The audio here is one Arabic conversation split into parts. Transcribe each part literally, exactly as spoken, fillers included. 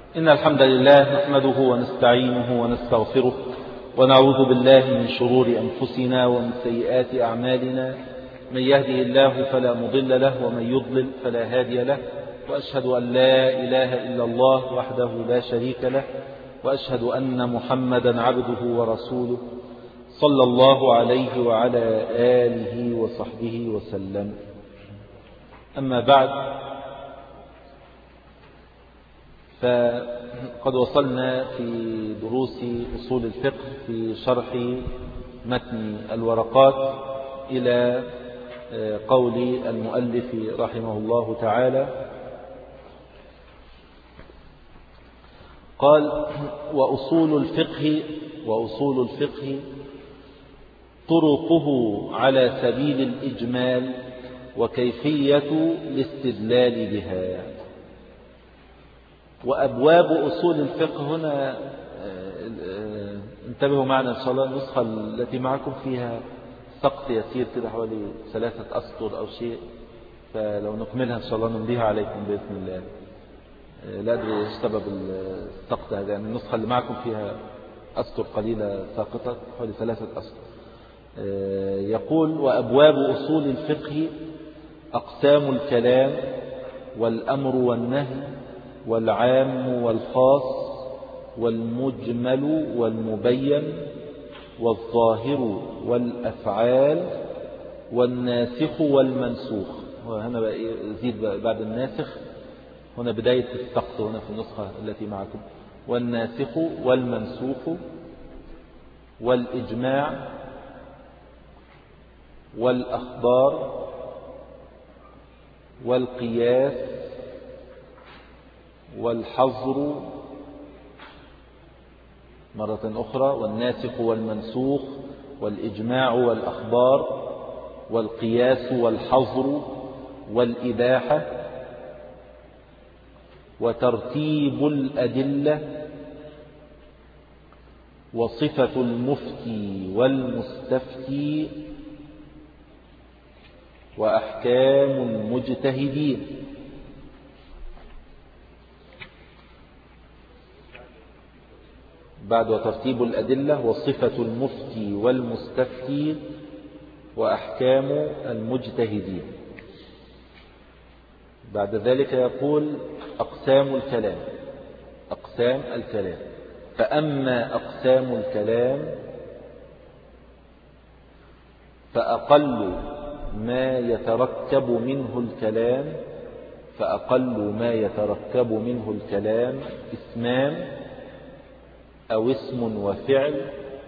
إن الحمد لله نحمده ونستعينه ونستغفره ونعوذ بالله من شرور أنفسنا ومن سيئات أعمالنا. من يهده الله فلا مضل له ومن يضلل فلا هادي له، وأشهد أن لا إله إلا الله وحده لا شريك له، وأشهد أن محمدا عبده ورسوله صلى الله عليه وعلى آله وصحبه وسلم. أما بعد، فقد وصلنا في دروس أصول الفقه في شرح متن الورقات إلى قول المؤلف رحمه الله تعالى. قال: وأصول الفقه وأصول الفقه طرقه على سبيل الإجمال وكيفية الاستدلال بها. وأبواب أصول الفقه هنا انتبهوا معنا إن شاء الله. النسخة التي معكم فيها سقط يسير كده حوالي ثلاثة أسطر أو شيء، فلو نكملها إن شاء الله نمضيها عليكم بإذن الله. لا أدري إيش سبب السقط هذا، يعني النسخة اللي معكم فيها أسطر قليلة ساقطة حوالي ثلاثة أسطر. يقول: وأبواب أصول الفقه أقسام الكلام والأمر والنهي والعام والخاص والمجمل والمبين والظاهر والأفعال والناسخ والمنسوخ. وهنا بقى يزيد بعد الناسخ، هنا بداية السقط هنا في النسخة التي معكم. والناسخ والمنسوخ والإجماع والأخبار والقياس والحظر مرة أخرى. والناسخ والمنسوخ والإجماع والأخبار والقياس والحظر والإباحة وترتيب الأدلة وصفة المفتي والمستفتي وأحكام المجتهدين. بعد وترتيب الأدلة وصفة المفتي والمستفتي وأحكام المجتهدين. بعد ذلك يقول: أقسام الكلام. أقسام الكلام. فأما أقسام الكلام فأقل ما يتركب منه الكلام فأقل ما يتركب منه الكلام اسمان أو اسم وفعل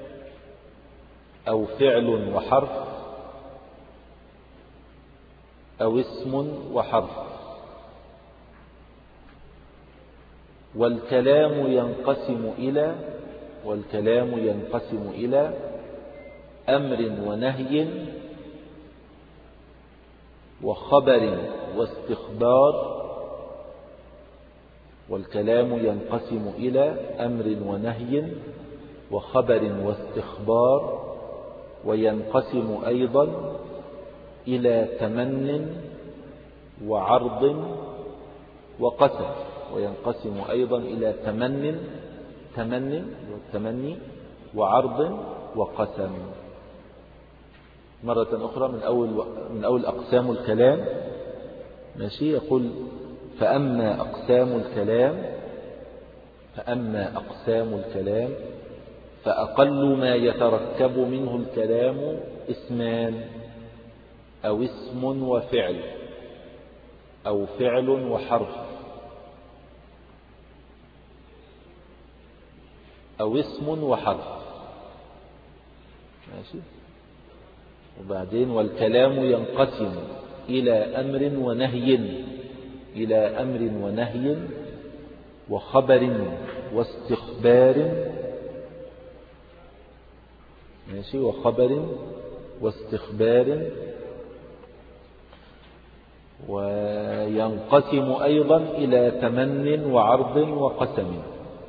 أو فعل وحرف أو اسم وحرف. والكلام ينقسم إلى والكلام ينقسم إلى أمر ونهي وخبر واستخبار. والكلام ينقسم إلى أمر ونهي وخبر واستخبار، وينقسم أيضا إلى تمن وعرض وقسم. وينقسم أيضا إلى تمن تمن والتمني وعرض وقسم. مرة أخرى من أول من أول أقسام الكلام. ماشي. يقول: فأما أقسام الكلام فأما أقسام الكلام فأقل ما يتركب منه الكلام اسمان أو اسم وفعل أو فعل وحرف أو اسم وحرف. ماشي. وبعدين: والكلام ينقسم إلى أمر ونهي إلى أمر ونهي وخبر واستخبار. ماشي. وخبر واستخبار. وينقسم أيضا إلى تمن وعرض وقسم.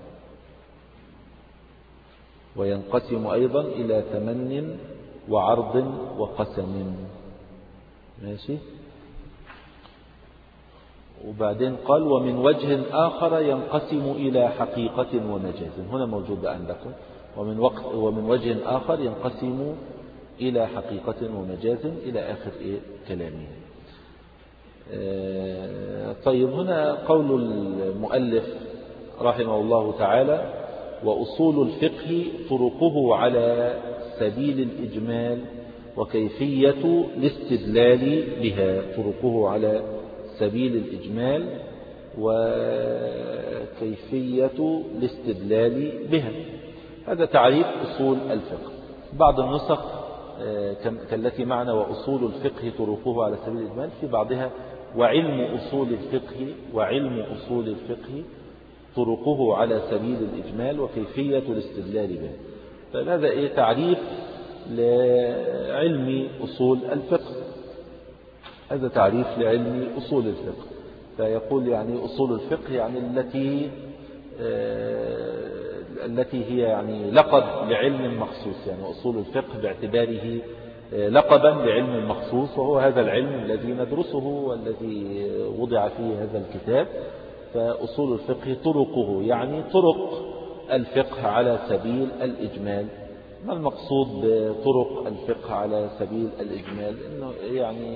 وينقسم أيضا إلى تمن وعرض وقسم. ماشي. وبعدين قال ومن وجه آخر ينقسم إلى حقيقة ومجاز. هنا موجود عندكم ومن, وقت ومن وجه آخر ينقسم إلى حقيقة ومجاز إلى آخر إيه كلامه. طيب هنا قول المؤلف رحمه الله تعالى وأصول الفقه طرقه على سبيل الإجمال وكيفية الاستدلال بها. طرقه على سبيل الإجمال وكيفية الاستدلال بها. هذا تعريف أصول الفقه. بعض النسخ كالتي معنا وأصول الفقه طرقه على سبيل الإجمال، في بعضها وعلم أصول الفقه وعلم أصول الفقه طرقه على سبيل الإجمال وكيفية الاستدلال به. فهذا إيه تعريف لعلم أصول الفقه. هذا تعريف لعلم أصول الفقه. فيقول يعني أصول الفقه يعني التي آه التي هي يعني لقب لعلم مخصوص. يعني أصول الفقه باعتباره لقبا لعلم مخصوص، وهو هذا العلم الذي ندرسه والذي وضع فيه هذا الكتاب. فأصول الفقه طرقه يعني طرق الفقه على سبيل الإجمال. ما المقصود بطرق الفقه على سبيل الإجمال؟ إنه يعني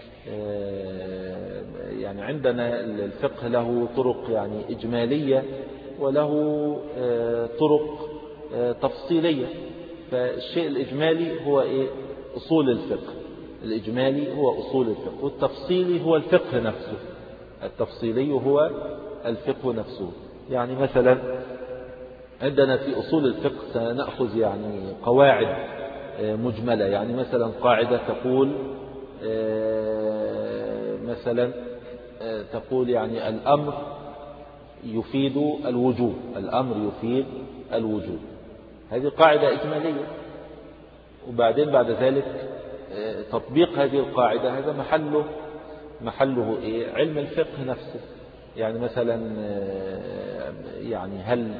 يعني عندنا الفقه له طرق يعني إجمالية وله طرق تفصيلية. فالشيء الإجمالي هو إيه؟ أصول الفقه. الإجمالي هو أصول الفقه، والتفصيلي هو الفقه نفسه. التفصيلي هو الفقه نفسه. يعني مثلا عندنا في أصول الفقه سنأخذ يعني قواعد مجملة. يعني مثلا قاعدة تقول مثلا تقول يعني الأمر يفيد الوجوب. الأمر يفيد الوجوب. هذه قاعدة إجمالية. وبعدين بعد ذلك تطبيق هذه القاعدة هذا محله محله إيه؟ علم الفقه نفسه. يعني مثلا يعني هل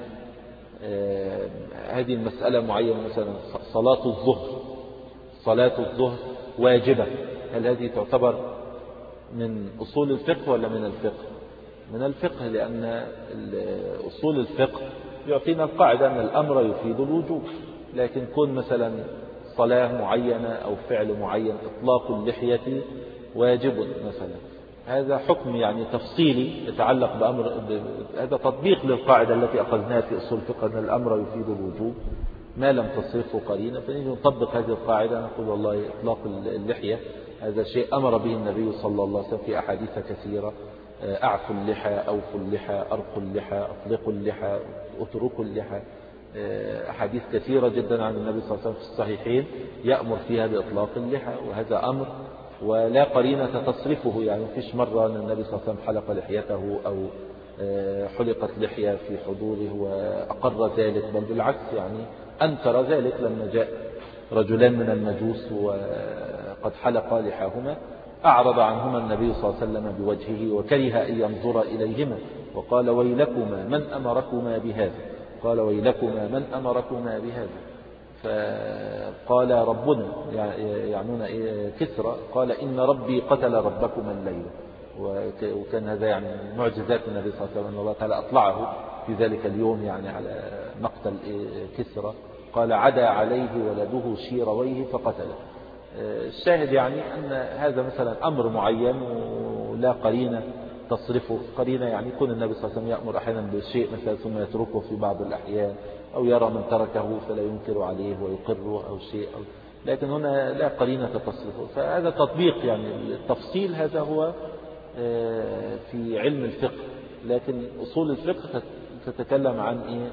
هذه المسألة معينة، مثلا صلاة الظهر صلاة الظهر واجبة، هل هذه تعتبر من أصول الفقه ولا من الفقه؟ من الفقه، لأن أصول الفقه يعطينا القاعدة أن الأمر يفيد الوجوب. لكن كون مثلا صلاة معينة أو فعل معين، إطلاق اللحية واجب مثلا، هذا حكم يعني تفصيلي يتعلق بأمر. هذا تطبيق للقاعدة التي أخذناها في أصول الفقه أن الأمر يفيد الوجوب ما لم تصرفه قرينة. فنيجي نطبق هذه القاعدة نقول والله إطلاق اللحية هذا شيء أمر به النبي صلى الله عليه وسلم في أحاديث كثيرة. أعفوا اللحى، أوفوا اللحى، أرقوا اللحى، أطلقوا اللحى، أتركوا اللحى. أحاديث كثيرة جدا عن النبي صلى الله عليه وسلم في الصحيحين يأمر فيها بإطلاق اللحى، وهذا أمر ولا قرينة تصرفه. يعني فيش مرة أن النبي صلى الله عليه وسلم حلق لحيته أو حلقت لحية في حضوره وأقر ذلك، بل بالعكس يعني أنكر ذلك لما جاء رجلان من المجوس وقد حلق لحاهما، أعرض عنهما النبي صلى الله عليه وسلم بوجهه وكره أن ينظر إليهما وقال ويلكما من أمركما بهذا؟ قال ويلكما من أمركما بهذا؟ فقال ربنا يعنون كسرى، قال إن ربي قتل ربكما الليل. وكان هذا يعني معجزات النبي صلى الله عليه وسلم أن الله تعالى أطلعه في ذلك اليوم يعني على مقتل كسرى. قال عدا عليه ولده شيرويه فقتله. الشاهد يعني أن هذا مثلا أمر معين ولا قرينة تصرفه. قرينة يعني يكون النبي صلى الله عليه وسلم يأمر أحيانا بشيء مثلا ثم يتركه في بعض الأحيان، أو يرى من تركه فلا ينكر عليه ويقره أو شيء أو. لكن هنا لا قرينة تصرفه. فهذا تطبيق يعني التفصيل هذا هو في علم الفقه. لكن أصول الفقه تتكلم عن إيه؟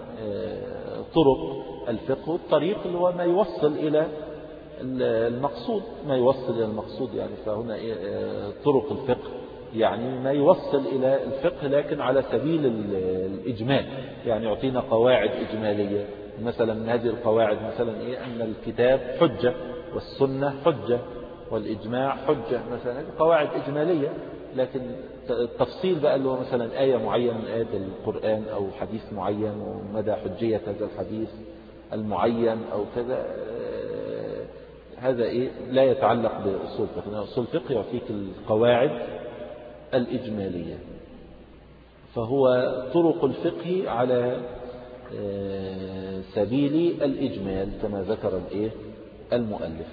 طرق الفقه، والطريق اللي هو ما يوصل إلى المقصود، ما يوصل إلى المقصود. يعني فهنا إيه؟ طرق الفقه يعني ما يوصل إلى الفقه لكن على سبيل الإجمال. يعني يعطينا قواعد إجمالية مثلا. من هذه القواعد مثلا إيه؟ أن الكتاب حجة والسنة حجة والإجماع حجة مثلا. هذه قواعد إجمالية. لكن التفصيل بقى اللي هو مثلا آية معينة من آيات القرآن أو حديث معين ومدى حجية هذا الحديث المعين أو كذا، هذا إيه؟ لا يتعلق بأصول الفقه. أصول الفقه يعطيك القواعد الإجمالية. فهو طرق الفقه على سبيل الإجمال كما ذكر الإيه المؤلف.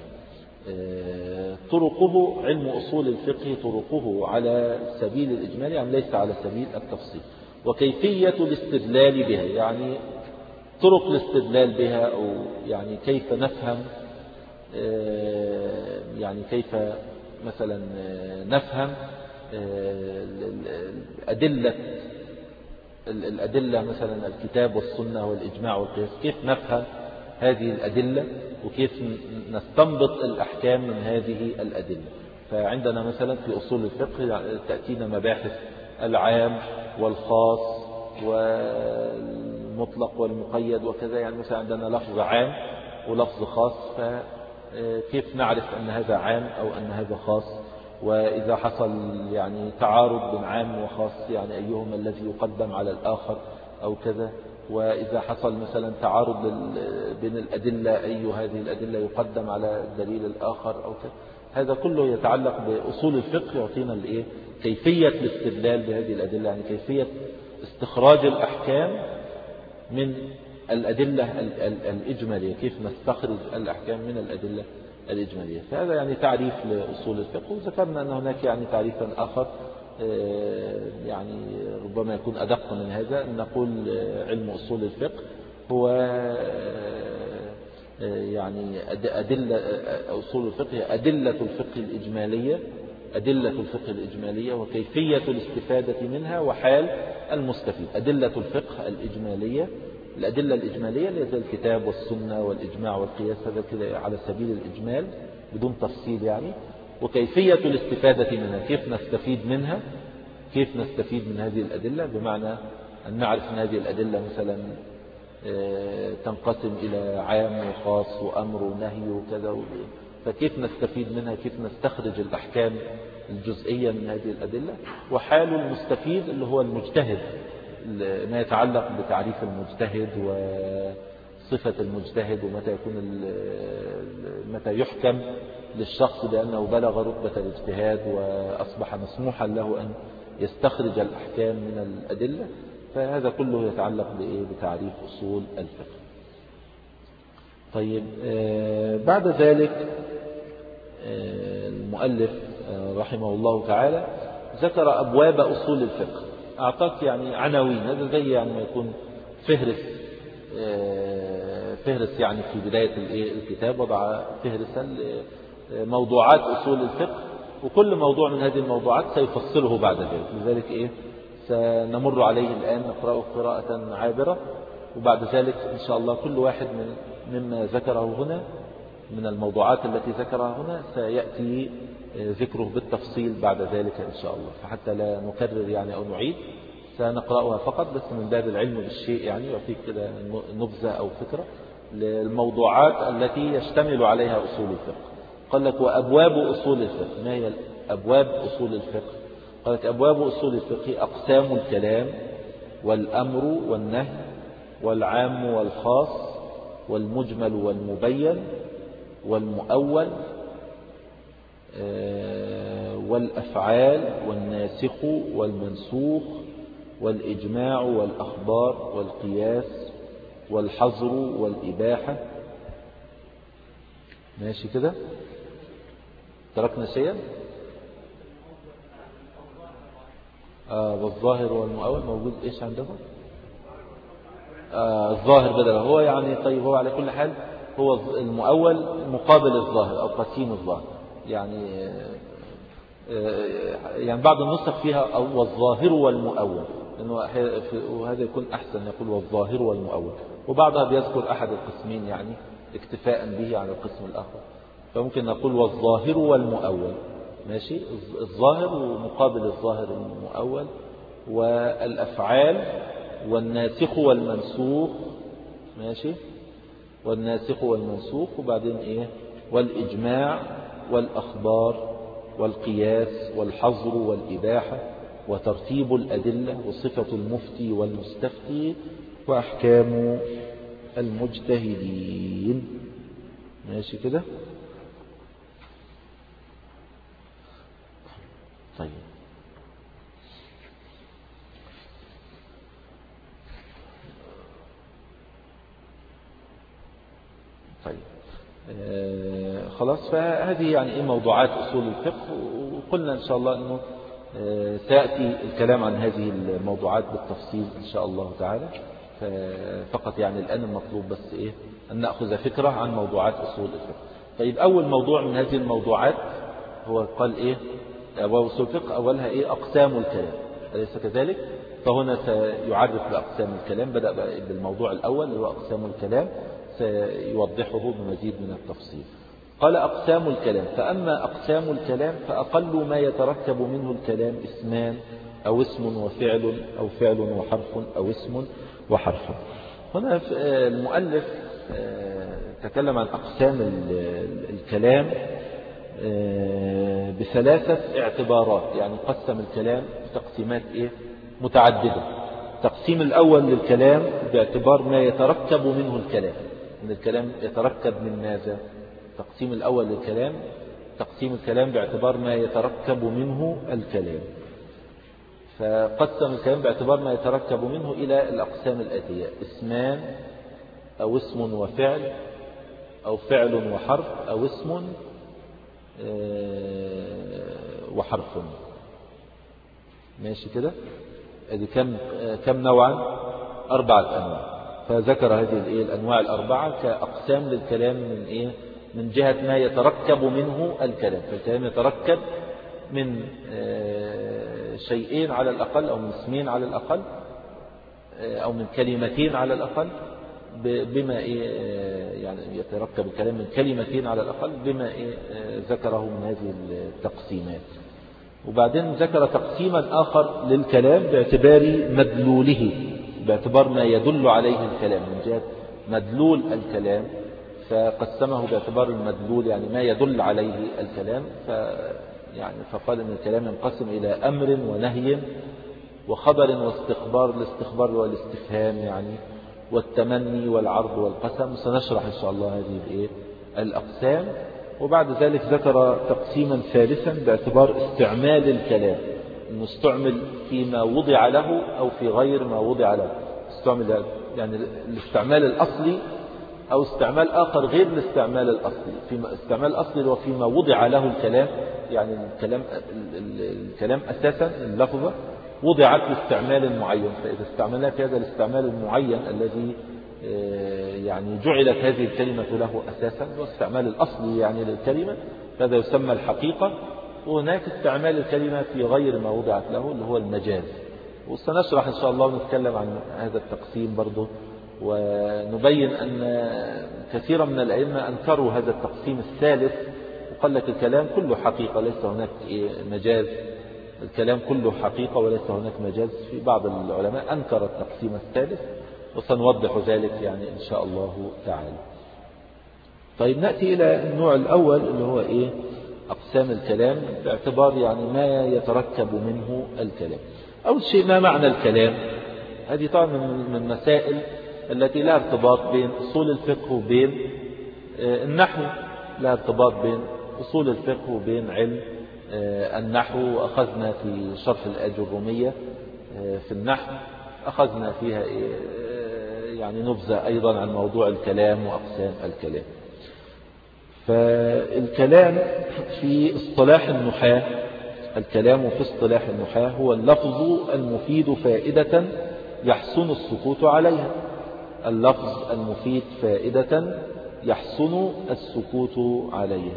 طرقه علم أصول الفقه طرقه على سبيل الإجمال يعني ليس على سبيل التفصيل. وكيفية الاستدلال بها يعني طرق الاستدلال بها أو يعني كيف نفهم يعني كيف مثلا نفهم الأدلة الأدلة مثلا الكتاب والسنة والإجماع والقياس كيف نفهم هذه الأدلة وكيف نستنبط الأحكام من هذه الأدلة. فعندنا مثلا في أصول الفقه تأتينا مباحث العام والخاص والمطلق والمقيد وكذا. يعني مثلا عندنا لفظ عام ولفظ خاص فكيف نعرف أن هذا عام أو أن هذا خاص. وإذا حصل يعني تعارض بين عام وخاص يعني أيهما الذي يقدم على الآخر أو كذا. وإذا حصل مثلا تعارض بين الأدلة أي هذه الأدلة يقدم على الدليل الآخر أو كذا. هذا كله يتعلق بأصول الفقه يعطينا الإيه كيفية الاستدلال بهذه الأدلة يعني كيفية استخراج الأحكام من الأدلة الإجمالية كيف نستخرج الأحكام من الأدلة الإجمالية. فهذا يعني تعريف لأصول الفقه. وذكرنا أن هناك يعني تعريفا آخر يعني ربما يكون أدق من هذا أن نقول علم أصول الفقه هو يعني أدلة أصول الفقه أدلة الفقه الإجمالية أدلة الفقه الإجمالية وكيفية الاستفادة منها وحال المستفيد. أدلة الفقه الإجمالية الأدلة الإجمالية اللي هي الكتاب والسنة والإجماع والقياس هذا كده على سبيل الإجمال بدون تفصيل يعني. وكيفية الاستفادة منها كيف نستفيد منها كيف نستفيد من هذه الأدلة بمعنى أن نعرف أن هذه الأدلة مثلا تنقسم إلى عام وخاص وأمر ونهي وكذا. فكيف نستفيد منها كيف نستخرج الأحكام الجزئية من هذه الأدلة. وحال المستفيد اللي هو المجتهد ما يتعلق بتعريف المجتهد وصفة المجتهد ومتى يكون متى يحكم للشخص بأنه بلغ رتبة الاجتهاد وأصبح مسموحا له أن يستخرج الأحكام من الأدلة. فهذا كله يتعلق بتعريف أصول الفقه. طيب بعد ذلك المؤلف رحمه الله تعالى ذكر أبواب أصول الفقه. أعطاك يعني عناوين هذا زي يعني ما يكون فهرس فهرس يعني في بداية الكتاب وضع فهرسا موضوعات أصول الفقه وكل موضوع من هذه الموضوعات سيفصله بعد ذلك. لذلك إيه سنمر عليه الآن نقرأه قراءة عابرة وبعد ذلك إن شاء الله كل واحد من مما ذكره هنا من الموضوعات التي ذكرها هنا سيأتي ذكره بالتفصيل بعد ذلك إن شاء الله. فحتى لا نكرر يعني أو نعيد سنقرأها فقط بس من باب العلم بالشيء يعني يعطيك كده نبذة أو فكرة للموضوعات التي يشتمل عليها أصول الفقه. قال لك وأبواب أصول الفقه. ما هي أبواب أصول الفقه؟ قال لك أبواب أصول الفقه أقسام الكلام والأمر والنهي والعام والخاص والمجمل والمبين والمؤول والأفعال والناسخ والمنسوخ والإجماع والأخبار والقياس والحظر والإباحة. ماشي كده تركنا شيئا آه والظاهر والمؤول موجود إيش عندكم آه الظاهر بدل هو يعني طيب هو على كل حال هو المؤول مقابل الظاهر أو قسيم الظاهر يعني يعني بعض النسخ فيها أو والظاهر والمؤول وهذا يكون أحسن يقول والظاهر والمؤول وبعضها بيذكر أحد القسمين يعني اكتفاء به على القسم الآخر. فممكن نقول والظاهر والمؤول ماشي الظاهر ومقابل الظاهر المؤول والأفعال والناسخ والمنسوخ ماشي والناسخ والمنسوخ وبعدين إيه والإجماع والأخبار والقياس والحظر والإباحة وترتيب الأدلة وصفة المفتي والمستفتي وأحكام المجتهدين. ماشي كده طيب طيب آه خلاص، فهذه يعني إيه موضوعات أصول الفقه، وقلنا إن شاء الله أنه آه سيأتي الكلام عن هذه الموضوعات بالتفصيل إن شاء الله تعالى. فقط يعني الآن المطلوب بس إيه أن نأخذ فكرة عن موضوعات أصول الفقه. طيب أول موضوع من هذه الموضوعات هو قال إيه أبواب أصول الفقه، أولها إيه أقسام الكلام، أليس كذلك؟ فهنا سيعرف بأقسام الكلام، بدأ بالموضوع الأول اللي هو أقسام الكلام، سيوضحه بمزيد من التفصيل. قال أقسام الكلام، فأما أقسام الكلام فأقل ما يتركب منه الكلام اسمان أو اسم وفعل أو فعل وحرف أو اسم وحرف. هنا المؤلف تكلم عن أقسام الكلام بثلاثة اعتبارات، يعني قسم الكلام بتقسيمات إيه متعددة. التقسيم الأول للكلام باعتبار ما يتركب منه الكلام، إن الكلام يتركب من ماذا؟ التقسيم الأول للكلام تقسيم الكلام باعتبار ما يتركب منه الكلام، فقسم الكلام باعتبار ما يتركب منه إلى الأقسام الآتية: اسمان أو اسم وفعل أو فعل وحرف أو اسم وحرف. ماشي كده؟ ادي كم كم نوعا؟ أربعة أنواع. فذكر هذه الأنواع الأربعة كأقسام للكلام من إيه؟ من جهة ما يتركب منه الكلام. فالكلام يتركب من شيئين على الأقل، أو من اسمين على الأقل، أو من كلمتين على الأقل، بما إيه يعني يتركب الكلام من كلمتين على الأقل بما إيه ذكره من هذه التقسيمات. وبعدين ذكر تقسيما آخر للكلام باعتبار مدلوله، باعتبار ما يدل عليه الكلام من جهة مدلول الكلام، فقسمه باعتبار المدلول يعني ما يدل عليه الكلام. ف يعني فقال ان الكلام ينقسم إلى أمر ونهي وخبر واستخبار، الاستخبار والاستفهام يعني، والتمني والعرض والقسم. سنشرح إن شاء الله هذه الإيه الأقسام. وبعد ذلك ذكر تقسيما ثالثا باعتبار استعمال الكلام، انه استعمل فيما وضع له أو في غير ما وضع له. استعمل يعني الاستعمال الأصلي أو استعمال آخر غير الاستعمال الأصلي. في استعمال الأصلي اللي هو فيما وضع له الكلام، يعني الكلام الكلام أساسا اللفظة وضعت لاستعمال معين، فإذا استعملنا في هذا الاستعمال المعين الذي يعني جعلت هذه الكلمة له أساسا، واستعمال الأصلي يعني للكلمة، هذا يسمى الحقيقة. وهناك استعمال الكلمة في غير ما وضعت له اللي هو المجاز. وسنشرح إن شاء الله ونتكلم عن هذا التقسيم برضه، ونبين أن كثيرا من الأئمة أنكروا هذا التقسيم الثالث، وقال لك الكلام كله حقيقة ليس هناك مجاز، الكلام كله حقيقة وليس هناك مجاز. في بعض العلماء أنكر التقسيم الثالث، وسنوضح ذلك يعني إن شاء الله تعالى. طيب نأتي إلى النوع الأول اللي هو إيه أقسام الكلام باعتبار يعني ما يتركب منه الكلام. أول شيء ما معنى الكلام؟ هذه طبعا من المسائل التي لها ارتباط بين أصول الفقه وبين النحو، لها ارتباط بين أصول الفقه وبين علم النحو. أخذنا في شرح الأجرومية في النحو أخذنا فيها يعني نبذة أيضا عن موضوع الكلام وأقسام الكلام. فالكلام في اصطلاح النحاة، الكلام في اصطلاح النحاة هو اللفظ المفيد فائدة يحسن السكوت عليها، اللفظ المفيد فائدة يحسن السكوت عليها.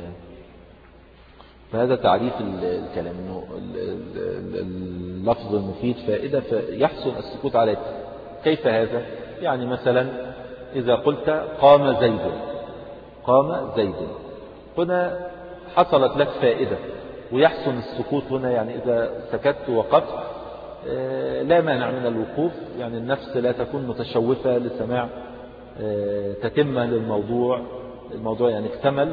فهذا تعريف الكلام، انه اللفظ المفيد فائدة يحسن السكوت عليها. كيف هذا؟ يعني مثلا إذا قلت قام زيد، قام زيد، هنا حصلت لك فائدة، ويحسن السكوت هنا يعني إذا سكت وقفت لا مانع من الوقوف، يعني النفس لا تكون متشوفة لسماع تتمة للموضوع، الموضوع يعني اكتمل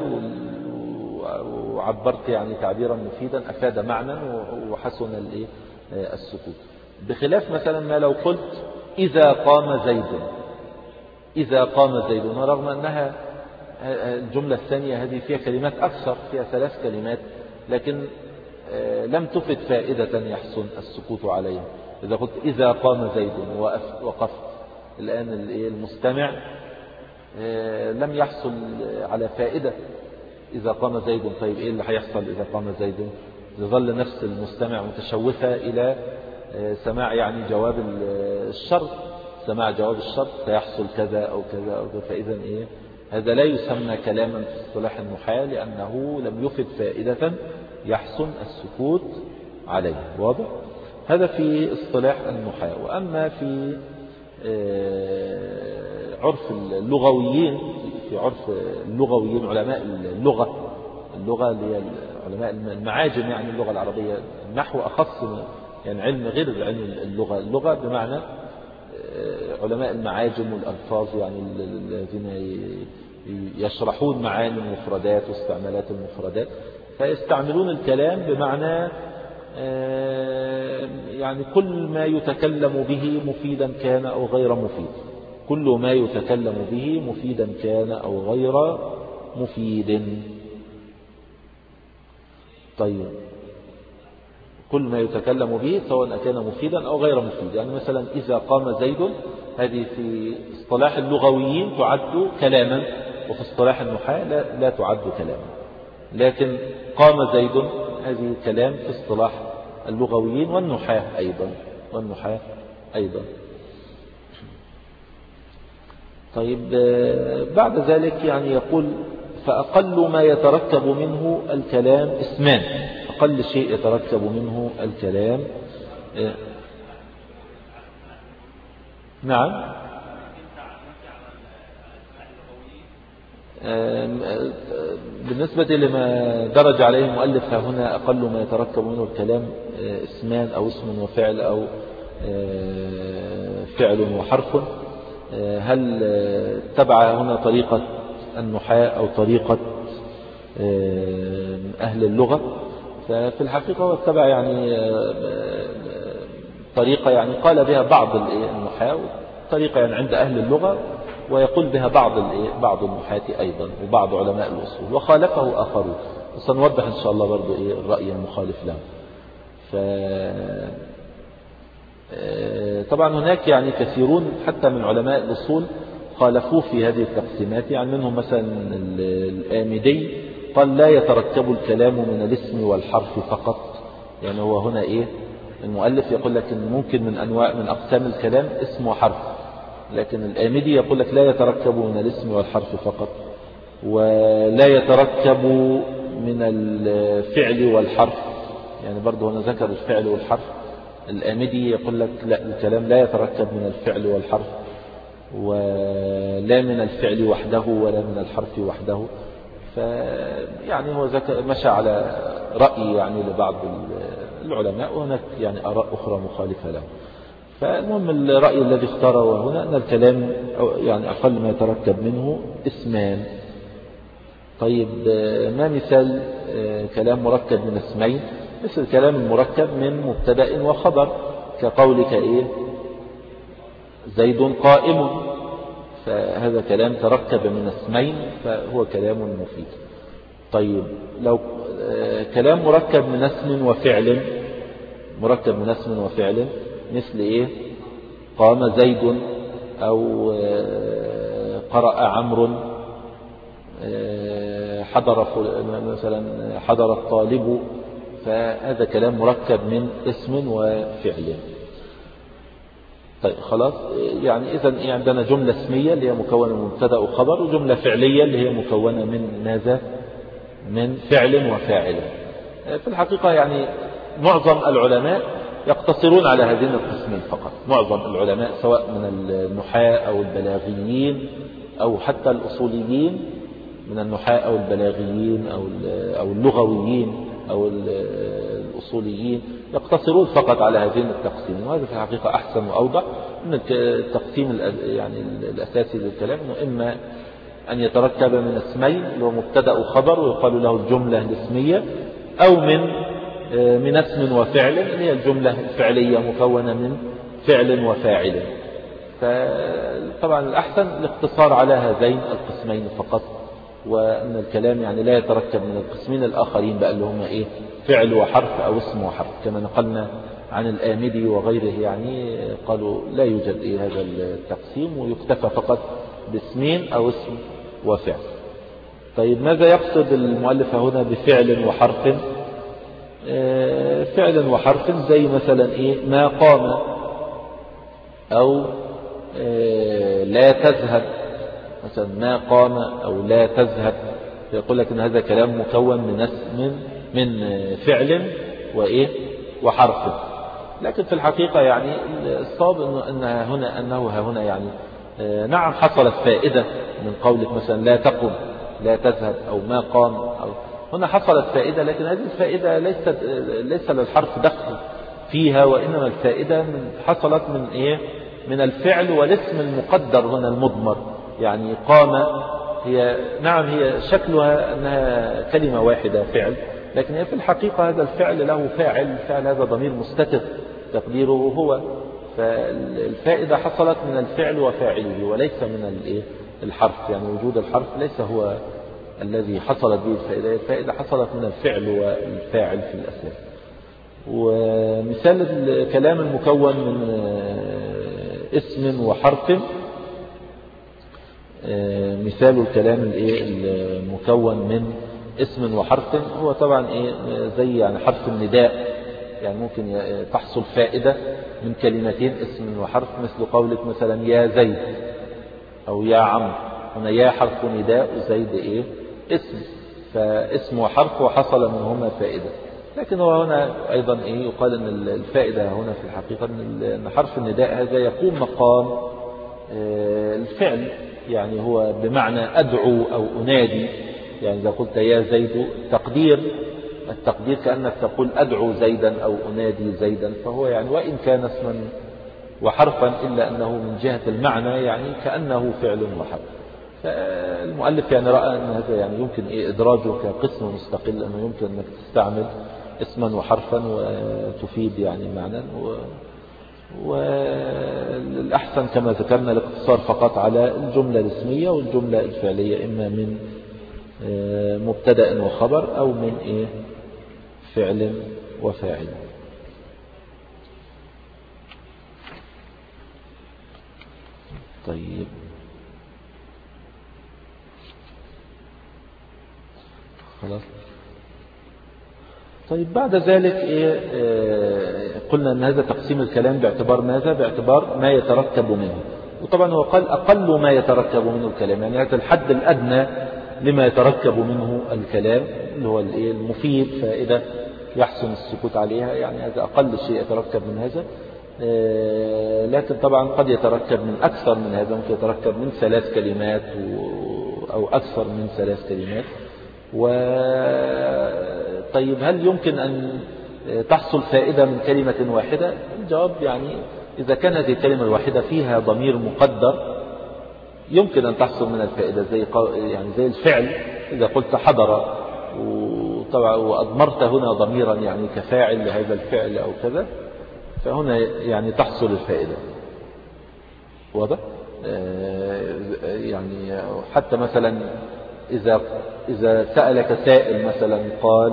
وعبرت يعني تعبيرا مفيدا أفاد معنى وحسن السكوت. بخلاف مثلا ما لو قلت إذا قام زيد، إذا قام زيد، رغم أنها الجملة الثانية هذه فيها كلمات أكثر، فيها ثلاث كلمات، لكن لم تفد فائدة يحسن السكوت عليها. إذا قلت إذا قام زيد وقفت، الآن المستمع لم يحصل على فائدة إذا قام زيد. طيب إيه اللي هيحصل إذا قام زيد؟ يظل نفس المستمع متشوفة إلى سماع يعني جواب الشرط، سماع جواب الشرط سيحصل كذا أو كذا أو كذا. فإذا إيه هذا لا يسمى كلاما في اصطلاح النحاة، لأنه لم يفد فائدة يحسن السكوت عليه. واضح؟ هذا في اصطلاح النحاة. وأما في عرف اللغويين، في عرف اللغويين علماء اللغة، اللغة اللي هي علماء المعاجم يعني اللغة العربية، النحو أخص يعني علم غير علم اللغة. اللغة بمعنى علماء المعاجم والألفاظ، يعني الذين يشرحون معاني المفردات واستعمالات المفردات، فيستعملون الكلام بمعنى يعني كل ما يتكلم به مفيدا كان أو غير مفيد، كل ما يتكلم به مفيدا كان أو غير مفيد. طيب كل ما يتكلم به سواء كان مفيدا أو غير مفيد. يعني مثلا إذا قام زيد، هذه في اصطلاح اللغويين تعد كلاما، وفي اصطلاح النحاة لا, لا تعد كلاما. لكن قام زيد هذه كلام في اصطلاح اللغويين والنحاة أيضا، والنحاة أيضا. طيب بعد ذلك يعني يقول فأقل ما يتركب منه الكلام اسمان، أقل شيء يتركب منه الكلام. نعم. بالنسبة لما درج عليه المؤلف هنا أقل ما يتركب منه الكلام اسمان أو اسم وفعل أو فعل وحرف، هل تبع هنا طريقة النحاة أو طريقة أهل اللغة؟ ففي الحقيقة هو اتبع يعني طريقة يعني قال بها بعض النحاة، طريقة يعني عند أهل اللغة، ويقول بها بعض بعض النحاة أيضا وبعض علماء الأصول، وخالفه آخرون. وسنوضح إن شاء الله برضو إيه الرأي المخالف له. ف طبعا هناك يعني كثيرون حتى من علماء الأصول خالفوه في هذه التقسيمات. يعني منهم مثلا الآمدي قال لا يتركب الكلام من الاسم والحرف فقط. يعني هو هنا إيه المؤلف يقول لك إن ممكن من أنواع من أقسام الكلام اسم وحرف، لكن الآمدي يقول لك لا يتركب من الاسم والحرف فقط، ولا يتركب من الفعل والحرف. يعني برضه هنا ذكر الفعل والحرف. الآمدي يقول لك لا، الكلام لا يتركب من الفعل والحرف، ولا من الفعل وحده ولا من الحرف وحده. فيعني هو مشى على رأي يعني لبعض العلماء، وهناك يعني آراء أخرى مخالفة له. فالمهم الرأي الذي اختاره هنا أن الكلام يعني أقل ما يتركب منه اسمان. طيب ما مثال كلام مركب من اسمين؟ مثل الكلام المركب من مبتدأ وخبر، كقولك إيه زيد قائم، فهذا كلام تركب من اسمين فهو كلام مفيد. طيب لو كلام مركب من اسم وفعل، مركب من اسم وفعل مثل إيه قام زيد أو قرأ عمرو، حضر مثلا حضر الطالب، فهذا كلام مركب من اسم وفعل. طيب خلاص، يعني إذا عندنا جملة اسمية اللي هي مكونة من مبتدأ وخبر، وجملة فعلية اللي هي مكونة من ماذا؟ من فعل وفاعل. في الحقيقة يعني معظم العلماء يقتصرون على هذين القسمين فقط. معظم العلماء سواء من النحاة أو البلاغيين أو حتى الأصوليين، من النحاة أو البلاغيين أو أو اللغويين أو الأصوليين، يقتصرون فقط على هذين التقسيم. وهذا في الحقيقة أحسن وأوضح من التقسيم يعني الأساسي للكلام، إنه إما أن يتركب من اسمين اللي هو مبتدأ وخبر ويقال له الجملة الاسمية، أو من من اسم وفعل اللي هي الجملة الفعلية مكونة من فعل وفاعل. فطبعا الأحسن الاقتصار على هذين القسمين فقط، وأن الكلام يعني لا يتركب من القسمين الآخرين بقى اللي هم إيه فعل وحرف أو اسم وحرف، كما نقلنا عن الآمدي وغيره. يعني قالوا لا يوجد إيه هذا التقسيم، ويكتفى فقط باسمين أو اسم وفعل. طيب ماذا يقصد المؤلف هنا بفعل وحرف؟ فعل وحرف زي مثلا إيه ما قام أو لا تذهب، مثلا ما قام أو لا تذهب، يقول لك إن هذا كلام مكون من من من فعل وإيه وحرف. لكن في الحقيقة يعني الصواب إنه أنها هنا أنه هنا يعني نعم حصلت فائدة من قولك مثلا لا تقم لا تذهب أو ما قام، أو هنا حصلت فائدة، لكن هذه الفائدة ليست ليس للحرف دخل فيها، وإنما الفائدة حصلت من إيه من الفعل والاسم المقدر هنا المضمر. يعني قام هي نعم هي شكلها أنها كلمة واحدة فعل، لكن هي في الحقيقة هذا الفعل له فاعل، الفعل هذا ضمير مستتر تقديره هو، فالفائدة حصلت من الفعل وفاعله وليس من الحرف. يعني وجود الحرف ليس هو الذي حصلت به الفائدة، الفائدة حصلت من الفعل والفاعل في الأساس. ومثال الكلام المكون من اسم وحرف، مثال الكلام المكون من اسم وحرف هو طبعا ايه زي يعني حرف النداء. يعني ممكن تحصل فائدة من كلمتين اسم وحرف، مثل قولك مثلا يا زيد أو يا عمرو، هنا يا حرف نداء وزيد إيه اسم، فاسم وحرف وحصل منهما فائدة. لكن هو هنا أيضا إيه يقال أن الفائدة هنا في الحقيقة أن حرف النداء هذا يقوم مقام الفعل، يعني هو بمعنى أدعو أو أنادي. يعني إذا قلت يا زيد تقدير التقدير كأنك تقول أدعو زيدا أو أنادي زيدا، فهو يعني وإن كان اسما وحرفا إلا أنه من جهة المعنى يعني كأنه فعل وحرف. فالمؤلف يعني رأى أن هذا يعني يمكن إيه إدراجه كقسم مستقل، أنه يمكن أنك تستعمل اسما وحرفا وتفيد يعني معنى، والأحسن كما ذكرنا الاقتصار فقط على الجملة الاسمية والجملة الفعلية، إما من مبتدأ وخبر أو من إيه فعل وفاعل. طيب خلاص. طيب بعد ذلك إيه آه قلنا أن هذا تقسيم الكلام باعتبار ماذا؟ باعتبار ما يتركب منه. وطبعا هو قال أقل ما يتركب منه الكلام، يعني هذا الحد الأدنى لما يتركب منه الكلام اللي هو المفيد فائدة يحسن السكوت عليها، يعني هذا أقل شيء يتركب من هذا. آه لكن طبعا قد يتركب من أكثر من هذا، ممكن يتركب من ثلاث كلمات أو أكثر من ثلاث كلمات. و طيب هل يمكن أن تحصل فائدة من كلمة واحدة؟ الجواب يعني إذا كانت هذه الكلمة الواحدة فيها ضمير مقدر يمكن أن تحصل من الفائدة، زي يعني زي الفعل إذا قلت حضر وطبعا وأضمرت هنا ضميرا يعني كفاعل لهذا الفعل أو كذا، فهنا يعني تحصل الفائدة. واضح؟ يعني حتى مثلا إذا إذا سألك سائل مثلا قال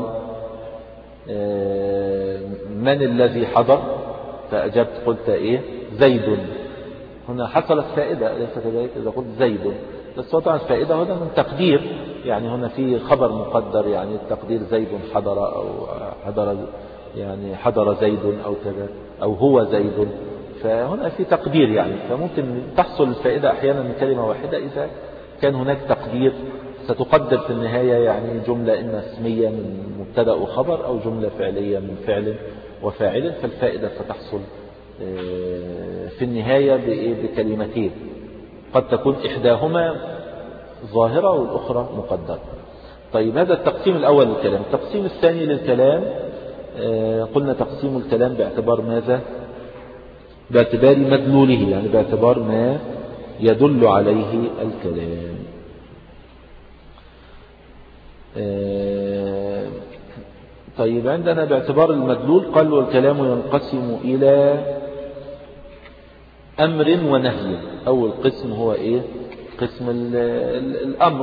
من الذي حضر، فأجبت قلت إيه زيد، هنا حصلت فائدة ليس كذلك إذا قلت زيد، بس طبعا الفائدة هنا من تقدير، يعني هنا في خبر مقدر، يعني التقدير زيد حضر أو حضر يعني حضر زيد أو كذا أو هو زيد، فهنا في تقدير يعني، فممكن تحصل الفائدة أحيانا من كلمة واحدة إذا كان هناك تقدير، ستقدر في النهاية يعني جملة إما اسمية من مبتدأ وخبر أو جملة فعلية من فعل وفاعل، فالفائدة ستحصل في النهاية بكلمتين قد تكون إحداهما ظاهرة والأخرى مقدرة. طيب هذا التقسيم الأول للكلام. التقسيم الثاني للكلام قلنا تقسيم الكلام باعتبار ماذا؟ باعتبار مدلوله، يعني باعتبار ما يدل عليه الكلام. طيب عندنا باعتبار المدلول قال والكلام ينقسم إلى أمر ونهي. أول قسم هو إيه؟ قسم الأمر.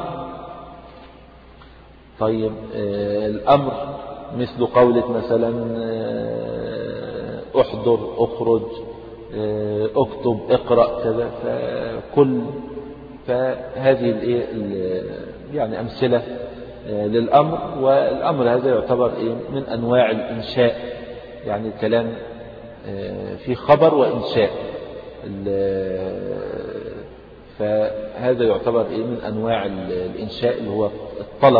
طيب الأمر مثل قولك مثلا احضر اخرج اكتب اقرأ كذا، فكل فهذه الايه يعني أمثلة للأمر. والأمر هذا يعتبر إيه من أنواع الإنشاء، يعني الكلام في خبر وإنشاء، فهذا يعتبر إيه من أنواع الإنشاء اللي هو الطلب.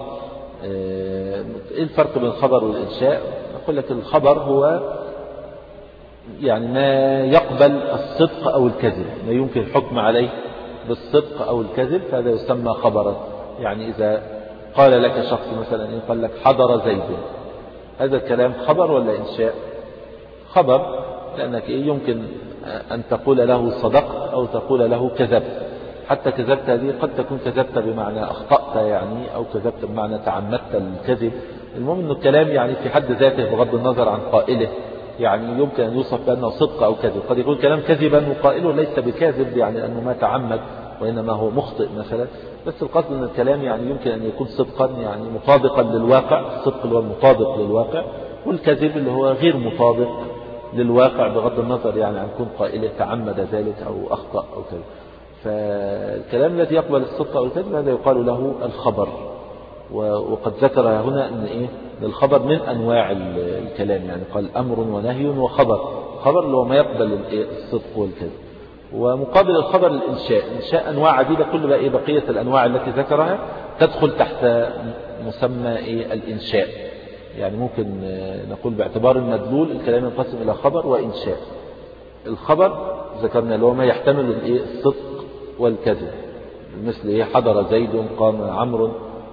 إيه الفرق بين الخبر والإنشاء؟ أقول لك الخبر هو يعني ما يقبل الصدق أو الكذب، ما يمكن الحكم عليه بالصدق أو الكذب، فهذا يسمى خبرا. يعني إذا قال لك شخص مثلا قال لك حضر زيد، هذا الكلام خبر ولا إنشاء؟ خبر، لأنك يمكن أن تقول له صدقت أو تقول له كذبت. حتى كذبت هذه قد تكون كذبت بمعنى أخطأت يعني، أو كذبت بمعنى تعمدت الكذب. المهم أن الكلام يعني في حد ذاته بغض النظر عن قائله يعني يمكن أن يوصف بأنه صدق أو كذب. قد يكون كلام كذبا وقائله ليس بكاذب يعني أنه ما تعمد وإنما هو مخطئ مثلا، بس القصد أن الكلام يعني يمكن أن يكون صدقا يعني مطابقا للواقع، الصدق اللي هو المطابق للواقع، والكذب اللي هو غير مطابق للواقع بغض النظر يعني عن كون قائله تعمد ذلك أو أخطأ أو كذا. فالكلام الذي يقبل الصدق أو الكذب هذا يقال له الخبر. وقد ذكر هنا أن إيه الخبر من أنواع الكلام، يعني قال أمر ونهي وخبر. خبر اللي هو ما يقبل الصدق والكذب. ومقابل الخبر الإنشاء، إنشاء أنواع عديدة، كل بقى إيه بقية الأنواع التي ذكرها تدخل تحت مسمى إيه الإنشاء. يعني ممكن نقول باعتبار المدلول الكلام ينقسم إلى خبر وإنشاء. الخبر ذكرنا اللي هو ما يحتمل الإيه الصدق والكذب، مثل إيه حضر زيد قام عمرو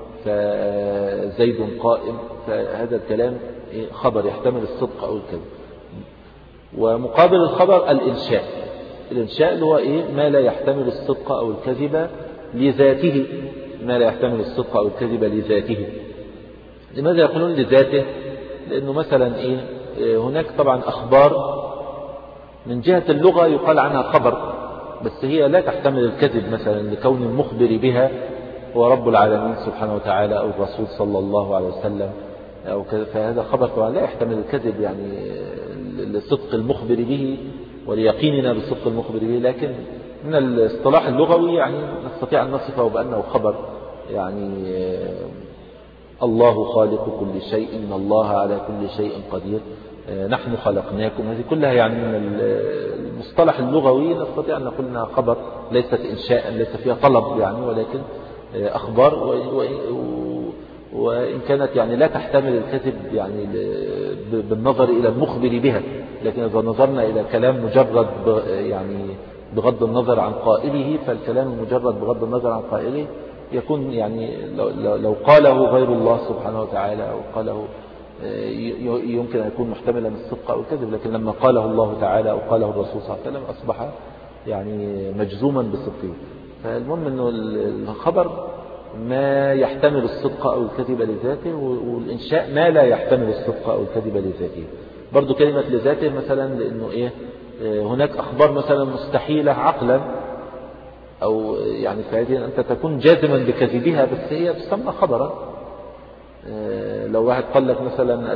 فزيد قائم، فهذا الكلام إيه خبر يحتمل الصدق أو الكذب. ومقابل الخبر الإنشاء، الإنشاء اللي هو إيه ما لا يحتمل الصدق أو الكذب لذاته، ما لا يحتمل الصدق أو الكذب لذاته. لماذا يقولون لذاته؟ لأنه مثلا إيه هناك طبعا أخبار من جهة اللغة يقال عنها خبر، بس هي لا تحتمل الكذب، مثلا لكون المخبر بها هو رب العالمين سبحانه وتعالى أو الرسول صلى الله عليه وسلم أو كذا، فهذا خبر طبعا لا يحتمل الكذب يعني لصدق المخبر به وليقيننا بصدق المخبر به. لكن من الاصطلاح اللغوي يعني نستطيع أن نصفه بأنه خبر، يعني الله خالق كل شيء، إن الله على كل شيء قدير، نحن خلقناكم، هذه كلها يعني من المصطلح اللغوي نستطيع أن نقول أنها خبر، ليست إنشاء، ليس فيها طلب يعني، ولكن أخبار، وإن كانت يعني لا تحتمل الكذب يعني بالنظر إلى المخبر بها. لكن إذا نظرنا إلى كلام مجرد يعني بغض النظر عن قائله، فالكلام المجرد بغض النظر عن قائله يكون يعني لو, لو قاله غير الله سبحانه وتعالى أو قاله يمكن أن يكون محتملا الصدق أو الكذب، لكن لما قاله الله تعالى أو قاله الرسول صلى الله عليه وسلم أصبح يعني مجزوما بصدقه. فالمهم أنه الخبر ما يحتمل الصدق أو الكذب لذاته، والإنشاء ما لا يحتمل الصدق أو الكذب لذاته. برضو كلمة لذاته مثلا لأنه إيه هناك أخبار مثلا مستحيلة عقلا، أو يعني فهذه أنت تكون جازما بكذبها بس هي تسمى خبرا. لو واحد قال لك مثلا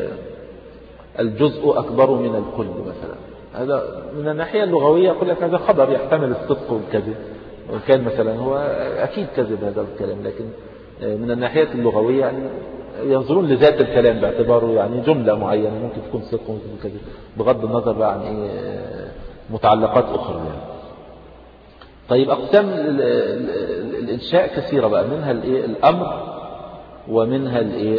الجزء أكبر من الكل مثلا، هذا من الناحية اللغوية يقول لك هذا خبر يحتمل الصدق والكذب، وإن كان مثلا هو أكيد كذب هذا الكلام، لكن من الناحية اللغوية يعني ينظرون لذات الكلام باعتباره يعني جملة معينة ممكن تكون صدق وممكن تكون كذب، بغض النظر بقى عن إيه متعلقات أخرى يعني. طيب أقسام الإنشاء كثيرة بقى، منها الإيه الأمر، ومنها الإيه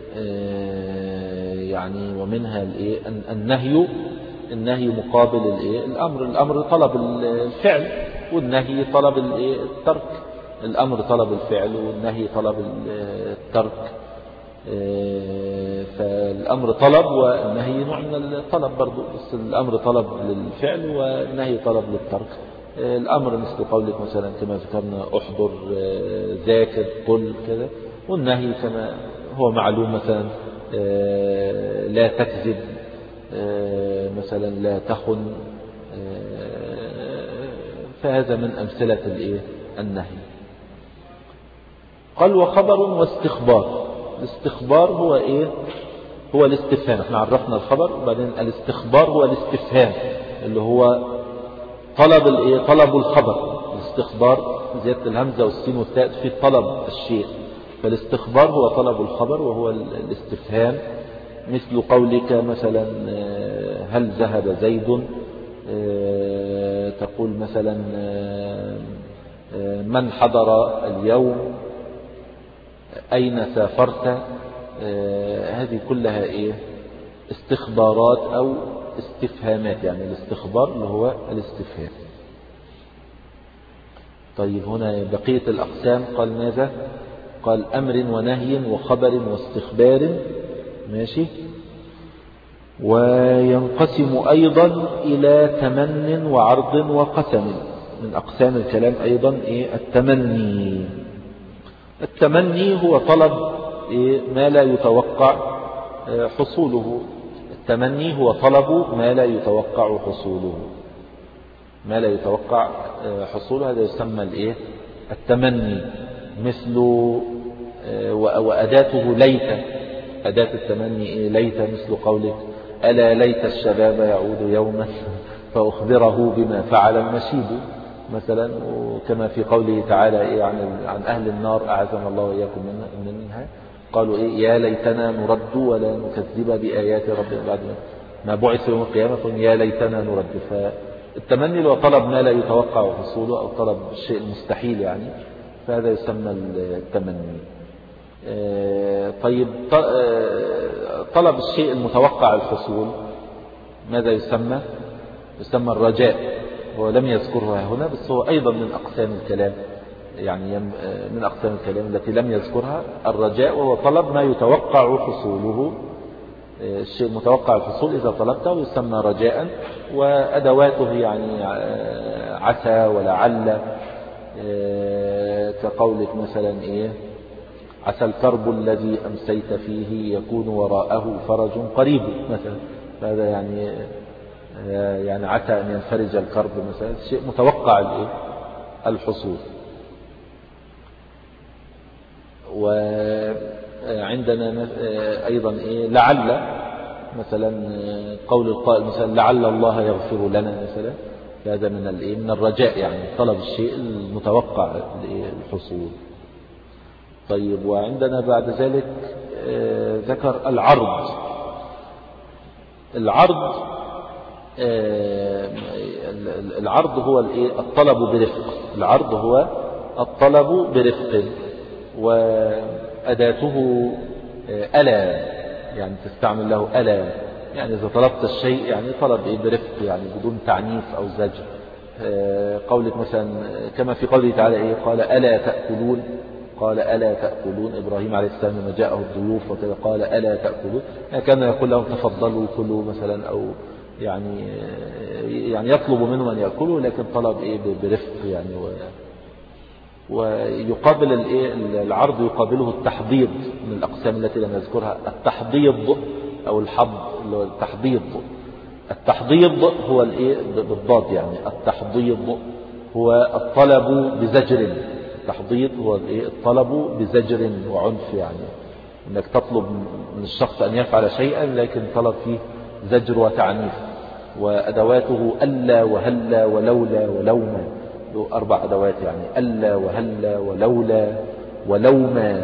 يعني ومنها الإيه النهي. النهي مقابل الإيه الأمر. الأمر طلب الفعل، والنهي طلب الإيه الترك. الأمر طلب الفعل والنهي طلب الترك، فالأمر طلب والنهي نوع من الطلب برضو، بس الأمر طلب للفعل والنهي طلب للترك. الأمر مثل قولك مثلا كما ذكرنا احضر، ذاكر، قل كذا، والنهي كما هو معلوم مثلا لا تكذب، مثلا لا تخن، فهذا من أمثلة الإيه النهي. قال وخبر واستخبار. الاستخبار هو إيه هو الاستفهام. احنا عرفنا الخبر، وبعدين الاستخبار هو الاستفهام اللي هو طلب الإيه طلب الخبر، الاستخبار زيادة الهمزة والسين والتاء في طلب الشيء، فالاستخبار هو طلب الخبر وهو الاستفهام، مثل قولك مثلا هل ذهب زيد، تقول مثلا من حضر اليوم، أين سافرت. هذه كلها إيه؟ استخبارات أو استفهامات، يعني الاستخبار اللي هو الاستفهام. طيب هنا بقية الأقسام قال ماذا؟ قال أمر ونهي وخبر واستخبار، ماشي. وينقسم أيضا إلى تمن وعرض وقسم. من أقسام الكلام أيضا إيه؟ التمني. التمني هو طلب إيه؟ ما لا يتوقع حصوله. التمني هو طلب ما لا يتوقع حصوله، ما لا يتوقع حصوله، هذا يسمى الإيه؟ التمني. مثل وأداته ليت، أداة التمني إيه؟ ليت، مثل قولك ألا ليت الشباب يعود يوما فأخبره بما فعل المشيب مثلا. وكما في قوله تعالى إيه عن عن أهل النار أعاذنا الله وإياكم منها، قالوا إيه؟ يا ليتنا نرد ولا نكذب بآيات ربنا بعد ما بعث يوم القيامة، يا ليتنا نرد. فالتمني لو طلب ما لا يتوقع حصوله أو طلب الشيء المستحيل يعني، فهذا يسمى التمني. طيب طلب الشيء المتوقع الحصول ماذا يسمى؟ يسمى الرجاء. هو لم يذكرها هنا بس هو أيضا من أقسام الكلام، يعني من أقسام الكلام التي لم يذكرها الرجاء، وهو طلب ما يتوقع حصوله. الشيء المتوقع الحصول إذا طلبته يسمى رجاء، وأدواته يعني عسى ولعل، كقولك مثلا إيه؟ عسى الكرب الذي أمسيت فيه يكون وراءه فرج قريب مثلا. هذا يعني يعني عسى أن ينفرج الكرب مثلا، شيء متوقع الإيه؟ الحصول. وعندنا أيضا إيه؟ لعل مثلا، قول القائل مثلا لعل الله يغفر لنا مثلا، هذا من الإيه؟ من الرجاء، يعني طلب الشيء المتوقع الحصول. طيب وعندنا بعد ذلك ذكر العرض. العرض العرض هو الايه؟ الطلب برفق. العرض هو الطلب برفق، وأداته ألا، يعني تستعمل له ألا، يعني إذا طلبت الشيء يعني طلب إيه؟ برفق، يعني بدون تعنيف أو زجر. قولك مثلا كما في قوله تعالى إيه؟ قال ألا تأكلون، قال ألا تأكلون. إبراهيم عليه السلام لما جاءه الضيوف وكذا قال ألا تأكلون، يعني كان يقول لهم تفضلوا كلوا مثلا، أو يعني يعني يطلب منهم أن يأكلوا، لكن طلب إيه؟ برفق يعني. و ويقابل الإيه؟ العرض يقابله التحضيض، من الأقسام التي لم نذكرها التحضيض أو الحض، اللي هو التحضيض. التحضيض هو الإيه؟ بالضاد، يعني التحضيض هو الطلب بزجر. التحضيض هو الإيه؟ الطلب بزجر وعنف، يعني انك تطلب من الشخص ان يفعل شيئا لكن طلب فيه زجر وتعنيف. وادواته الا وهلا ولولا ولوما، له اربع ادوات، يعني الا وهلا ولولا ولوما،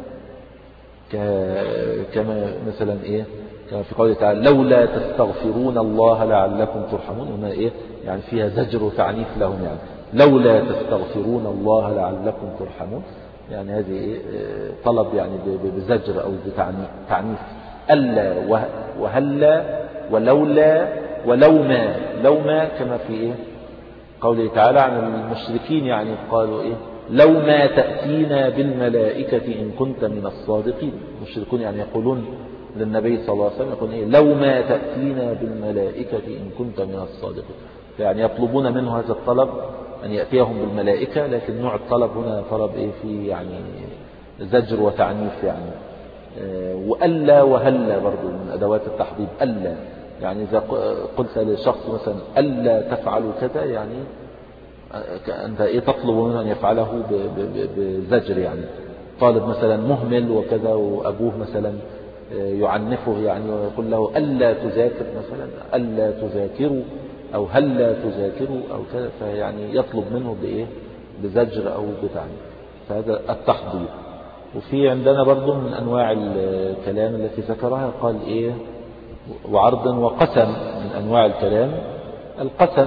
كما مثلا ايه؟ كما في قوله تعالى لولا تستغفرون الله لعلكم ترحمون. هنا ايه؟ يعني فيها زجر وتعنيف لهم، يعني لولا تستغفرون الله لعلكم ترحمون، يعني هذه إيه؟ طلب يعني بزجر أو بتعنيف. ألا وهلا ولولا ولوما، لوما كما في إيه؟ قوله تعالى عن المشركين، يعني قالوا إيه؟ لو ما تأتينا بالملائكة إن كنت من الصادقين. المشركون يعني يقولون للنبي صلى الله عليه وسلم، يقولون إيه؟ لو ما تأتينا بالملائكة إن كنت من الصادقين، يعني يطلبون منه هذا الطلب أن يأتيهم بالملائكة، لكن نوع الطلب هنا طلب إيه؟ فيه يعني زجر وتعنيف يعني. وألا وهلا برضو من أدوات التحضيض. ألا يعني إذا قلت لشخص مثلا ألا تفعلوا كذا، يعني أنت إيه؟ تطلب منه أن يفعله بزجر، يعني طالب مثلا مهمل وكذا، وأبوه مثلا يعنفه يعني ويقول له ألا تذاكر مثلا، ألا تذاكروا، أو هل لا تذاكروا أو كذا، فيعني يطلب منه بإيه بزجر أو بتعني، فهذا التحضير. وفي عندنا برضو من أنواع الكلام التي ذكرها قال إيه وعرض وقسم. من أنواع الكلام القسم،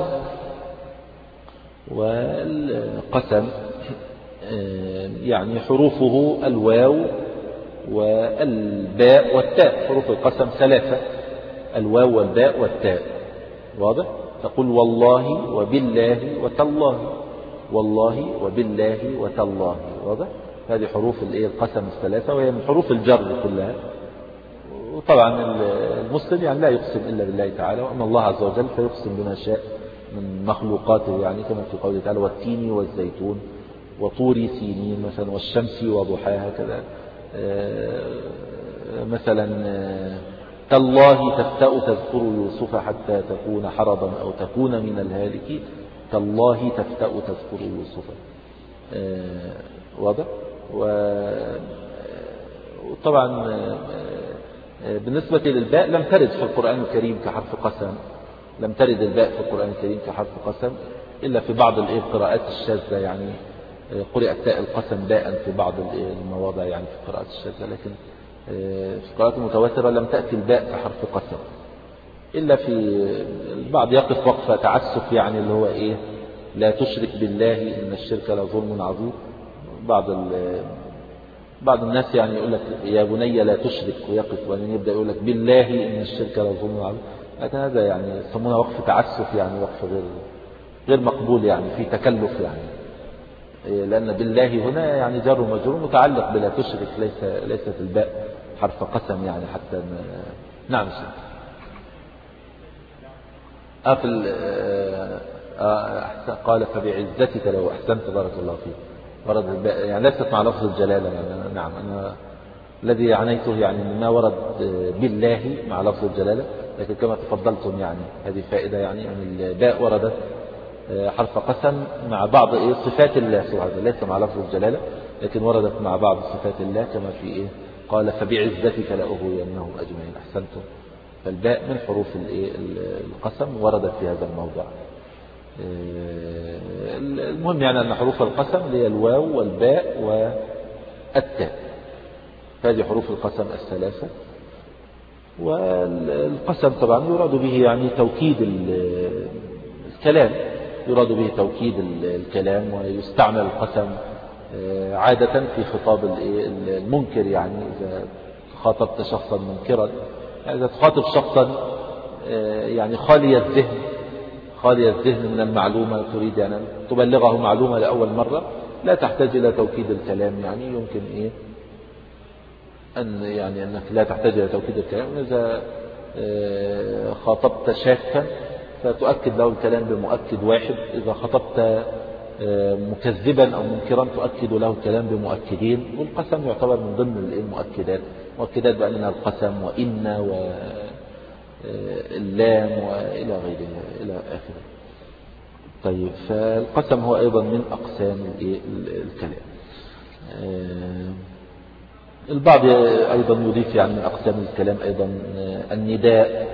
والقسم يعني حروفه الواو والباء والتاء. حروف القسم ثلاثة، الواو والباء والتاء، واضح؟ تقول والله وبالله وتالله، والله وبالله وتالله، واضح؟ هذه حروف القسم الثلاثة، وهي من حروف الجر كلها. وطبعا المسلم يعني لا يقسم إلا بالله تعالى، وأما الله عز وجل فيقسم بما شاء من مخلوقاته، يعني كما في قوله تعالى والتين والزيتون وطور سينين مثلا والشمس وضحاها كذا. مثلا تالله تفتأ تذكر يوسف حتى تكون حرضا أو تكون من الهالكين، تالله تفتأ تذكر يوسف، واضح؟ وطبعا بالنسبة للباء لم ترد في القرآن الكريم كحرف قسم، لم ترد الباء في القرآن الكريم كحرف قسم إلا في بعض القراءات الشاذة، يعني قرأت تاء القسم باء في بعض المواضع يعني في القراءات الشاذة، لكن في القراءات المتواترة لم تأتي الباء كحرف قسم، إلا في البعض يقف وقفة تعسف، يعني اللي هو إيه لا تشرك بالله إن الشرك لظلم عظيم. بعض بعض الناس يعني يقول لك يا بني لا تشرك ويقف، وبعدين يبدأ يقول لك بالله إن الشرك لظلم عظيم. لكن هذا يعني يسمونه وقف تعسف، يعني وقف غير غير مقبول، يعني في تكلف، يعني لأن بالله هنا يعني جر ومجرور متعلق بلا تشرك، ليس ليست الباء حرف قسم يعني حتى نعم شيء. أفل قال فبعزتك لو أحسنت بارك الله فيك، ورد الباء يعني ليست مع لفظ الجلالة، يعني نعم أنا الذي عنيته يعني ما ورد بالله مع لفظ الجلالة، لكن كما تفضلتم يعني هذه فائدة، يعني أن الباء وردت حرف قسم مع بعض إيه صفات الله سبحانه وتعالى، ليس مع لفظ الجلالة لكن وردت مع بعض صفات الله، كما في إيه قال فبعزتك لأغوينهم أجمعين. أحسنتم. فالباء من حروف الإيه القسم وردت في هذا الموضع. المهم يعني أن حروف القسم هي الواو والباء والتاء، هذه حروف القسم الثلاثة. والقسم طبعا يراد به يعني توكيد الكلام، يراد به توكيد الكلام، ويستعمل القسم عادة في خطاب المنكر، يعني إذا خاطبت شخصا منكرا، إذا تخاطب شخصا يعني خالي الذهن خالي الذهن من المعلومة، تريد يعني تبلغه معلومة لأول مرة، لا تحتاج إلى توكيد الكلام، يعني يمكن إيه أن يعني أنك لا تحتاج إلى توكيد الكلام. إذا خاطبت شاكا فتؤكد له الكلام بمؤكد واحد، إذا خطبت مكذبا أو منكرا تؤكد له الكلام بمؤكدين. والقسم يعتبر من ضمن المؤكدات، مؤكدات بأننا القسم وإن واللام وإلى غيرها إلى آخره. طيب فالقسم هو أيضا من أقسام الكلام. البعض أيضا يضيف يعني من أقسام الكلام أيضا النداء،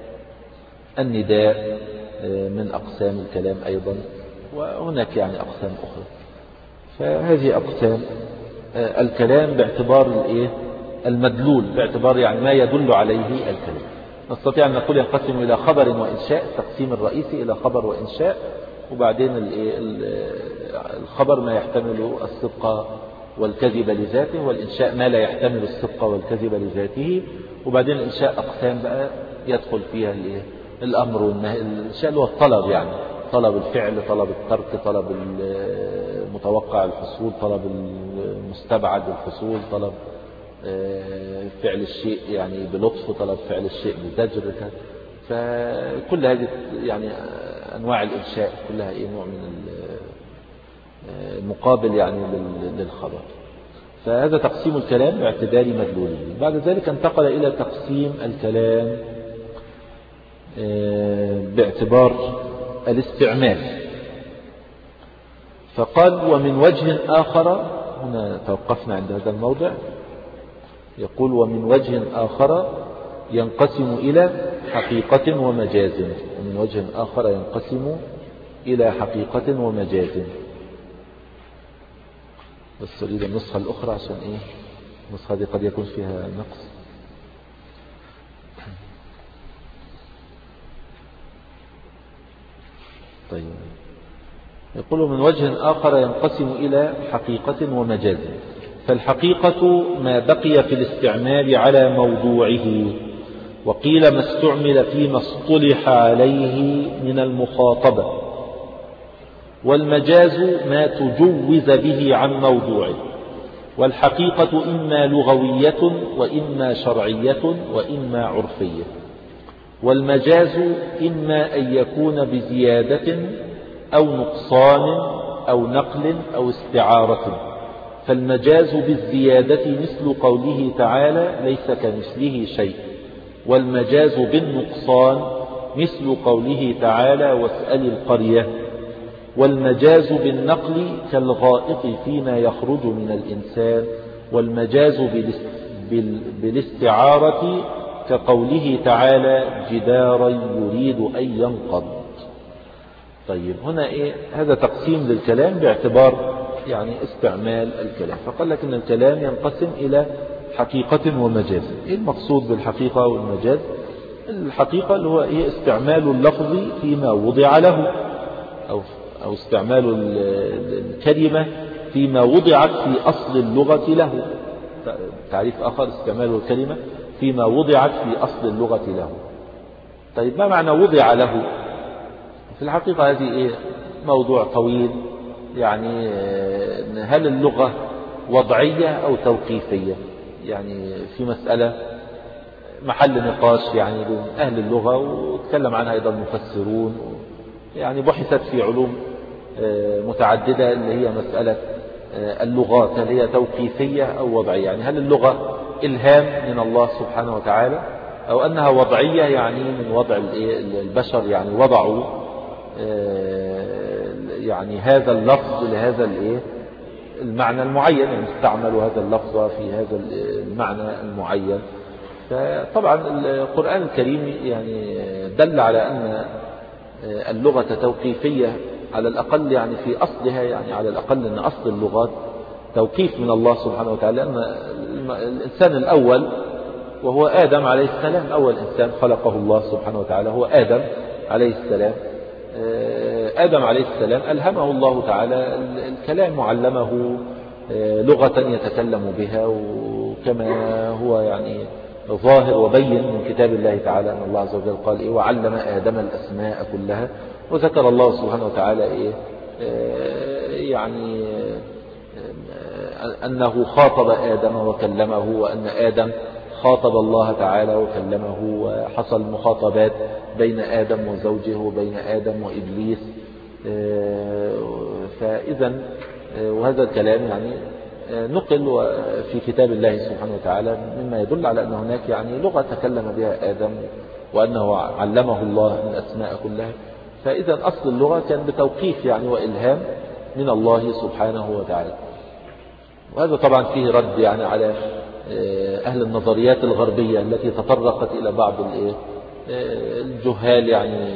النداء من أقسام الكلام أيضا، وهناك يعني أقسام أخرى. فهذه أقسام الكلام باعتبار الإيه المدلول، باعتبار يعني ما يدل عليه الكلام. نستطيع أن نقول ينقسم إلى خبر وإنشاء، التقسيم الرئيسي إلى خبر وإنشاء، وبعدين الخبر ما يحتمل الصدق والكذب لذاته، والإنشاء ما لا يحتمل الصدق والكذب لذاته، وبعدين الإنشاء أقسام بقى يدخل فيها الأمر والنهي. الإنشاء هو الطلب، يعني طلب الفعل، طلب الترك، طلب المتوقع الحصول، طلب المستبعد الحصول، طلب فعل الشيء يعني بلطف، طلب فعل الشيء بزجر. فكل هذه يعني أنواع الإنشاء كلها إيه نوع من المقابل يعني للخبر. فهذا تقسيم الكلام باعتبار مدلوله. بعد ذلك انتقل إلى تقسيم الكلام باعتبار الاستعمال، فقال ومن وجه آخر، هنا توقفنا عند هذا الموضع، يقول ومن وجه آخر ينقسم إلى حقيقة ومجاز، ومن وجه آخر ينقسم إلى حقيقة ومجاز. بس أريد النسخة الأخرى عشان إيه النسخة دي قد يكون فيها نقص. طيب، يقول من وجه آخر ينقسم إلى حقيقة ومجاز. فالحقيقة ما بقي في الاستعمال على موضوعه، وقيل ما استعمل فيما اصطلح عليه من المخاطبة. والمجاز ما تجوز به عن موضوعه. والحقيقة إما لغوية وإما شرعية وإما عرفية. والمجاز إما أن يكون بزيادة أو نقصان أو نقل أو استعارة. فالمجاز بالزيادة مثل قوله تعالى ليس كمثله شيء. والمجاز بالنقصان مثل قوله تعالى واسأل القرية. والمجاز بالنقل كالغائط فيما يخرج من الإنسان. والمجاز بالاستعارة كقوله تعالى جدارا يريد أن ينقض. طيب، هنا إيه هذا تقسيم للكلام باعتبار يعني استعمال الكلام. فقال لك إن الكلام ينقسم إلى حقيقة ومجاز. إيه المقصود بالحقيقة والمجاز؟ الحقيقة اللي هو إيه استعمال اللفظ فيما وضع له، أو أو استعمال الكلمة فيما وضعت في أصل اللغة له. تعريف آخر استعمال الكلمة فيما وضعت في أصل اللغة له. طيب، ما معنى وضع له؟ في الحقيقة هذه إيه موضوع طويل. يعني هل اللغة وضعية أو توقيفية؟ يعني في مسألة محل نقاش يعني بين أهل اللغة، وتكلم عنها أيضا مفسرون. يعني بحثت في علوم متعددة اللي هي مسألة اللغات، هل هي توقيفية أو وضعية؟ يعني هل اللغة إلهام من الله سبحانه وتعالى، أو أنها وضعية يعني من وضع البشر، يعني وضعوا يعني هذا اللفظ لهذا المعنى المعين، يعني استعملوا هذا اللفظ في هذا المعنى المعين. فطبعا القرآن الكريم يعني دل على أن اللغة توقيفية على الأقل، يعني في أصلها، يعني على الأقل أن أصل اللغات توقيف من الله سبحانه وتعالى. أن الإنسان الأول وهو آدم عليه السلام، أول إنسان خلقه الله سبحانه وتعالى هو آدم عليه السلام. آدم عليه السلام ألهمه الله تعالى الكلام وعلمه لغة يتكلم بها، وكما هو يعني ظاهر وبين من كتاب الله تعالى أن الله عز وجل قال إيه وعلم آدم الأسماء كلها. وذكر الله سبحانه وتعالى إيه يعني أنه خاطب آدم وكلمه، وأن آدم خاطب الله تعالى وكلمه، وحصل مخاطبات بين آدم وزوجه وبين آدم وإبليس. فإذا وهذا الكلام يعني نقل في كتاب الله سبحانه وتعالى، مما يدل على أن هناك يعني لغة تكلم بها آدم، وأنه علمه الله الأسماء كلها. فإذا أصل اللغة كان بتوقيف يعني وإلهام من الله سبحانه وتعالى. وهذا طبعا فيه رد يعني على أهل النظريات الغربية التي تطرقت إلى بعض الجهال، يعني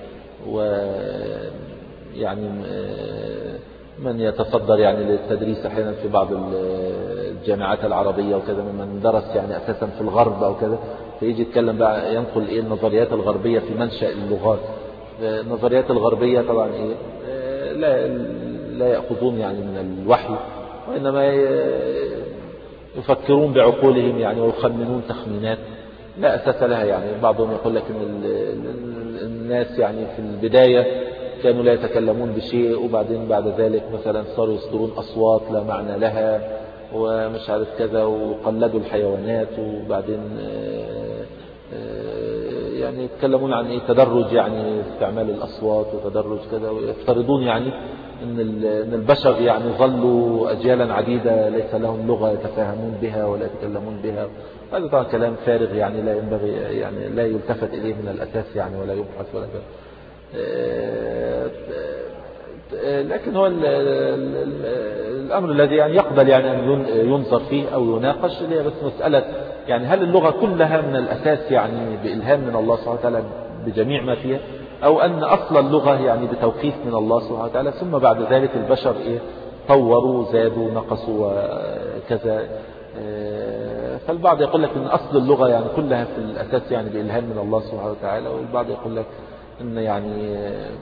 ويعني من يتصدر يعني للتدريس أحيانا في بعض الجامعات العربية وكذا، ممن درس يعني أساسا في الغرب أو كذا، فيجي يتكلم بقى ينقل إيه النظريات الغربية في منشأ اللغات. النظريات الغربية طبعا إيه لا لا يأخذون يعني من الوحي، وإنما يفكرون بعقولهم يعني ويخمنون تخمينات لا أساس لها. يعني بعضهم يقول لك إن الناس يعني في البداية كانوا لا يتكلمون بشيء، وبعدين بعد ذلك مثلا صاروا يصدرون أصوات لا معنى لها ومش عارف كذا، وقلدوا الحيوانات، وبعدين يعني يتكلمون عن إيه تدرج يعني استعمال الأصوات وتدرج كذا، ويفترضون يعني إن إن البشر يعني ظلوا أجيالا عديدة ليس لهم لغة يتفاهمون بها ولا يتكلمون بها. هذا طبعا كلام فارغ يعني لا ينبغي يعني لا يلتفت إليه من الأساس يعني ولا يبحث ولا كذا. لكن هو الأمر الذي يعني يقبل يعني أن ينظر فيه أو يناقش اللي هي بس مسألة يعني هل اللغة كلها من الأساس يعني بإلهام من الله سبحانه وتعالى بجميع ما فيها، أو أن أصل اللغة يعني بتوقيف من الله سبحانه وتعالى، ثم بعد ذلك البشر إيه طوروا زادوا نقصوا وكذا. فالبعض يقول لك أن أصل اللغة يعني كلها في الأساس يعني بإلهام من الله سبحانه وتعالى، والبعض يقول لك أن يعني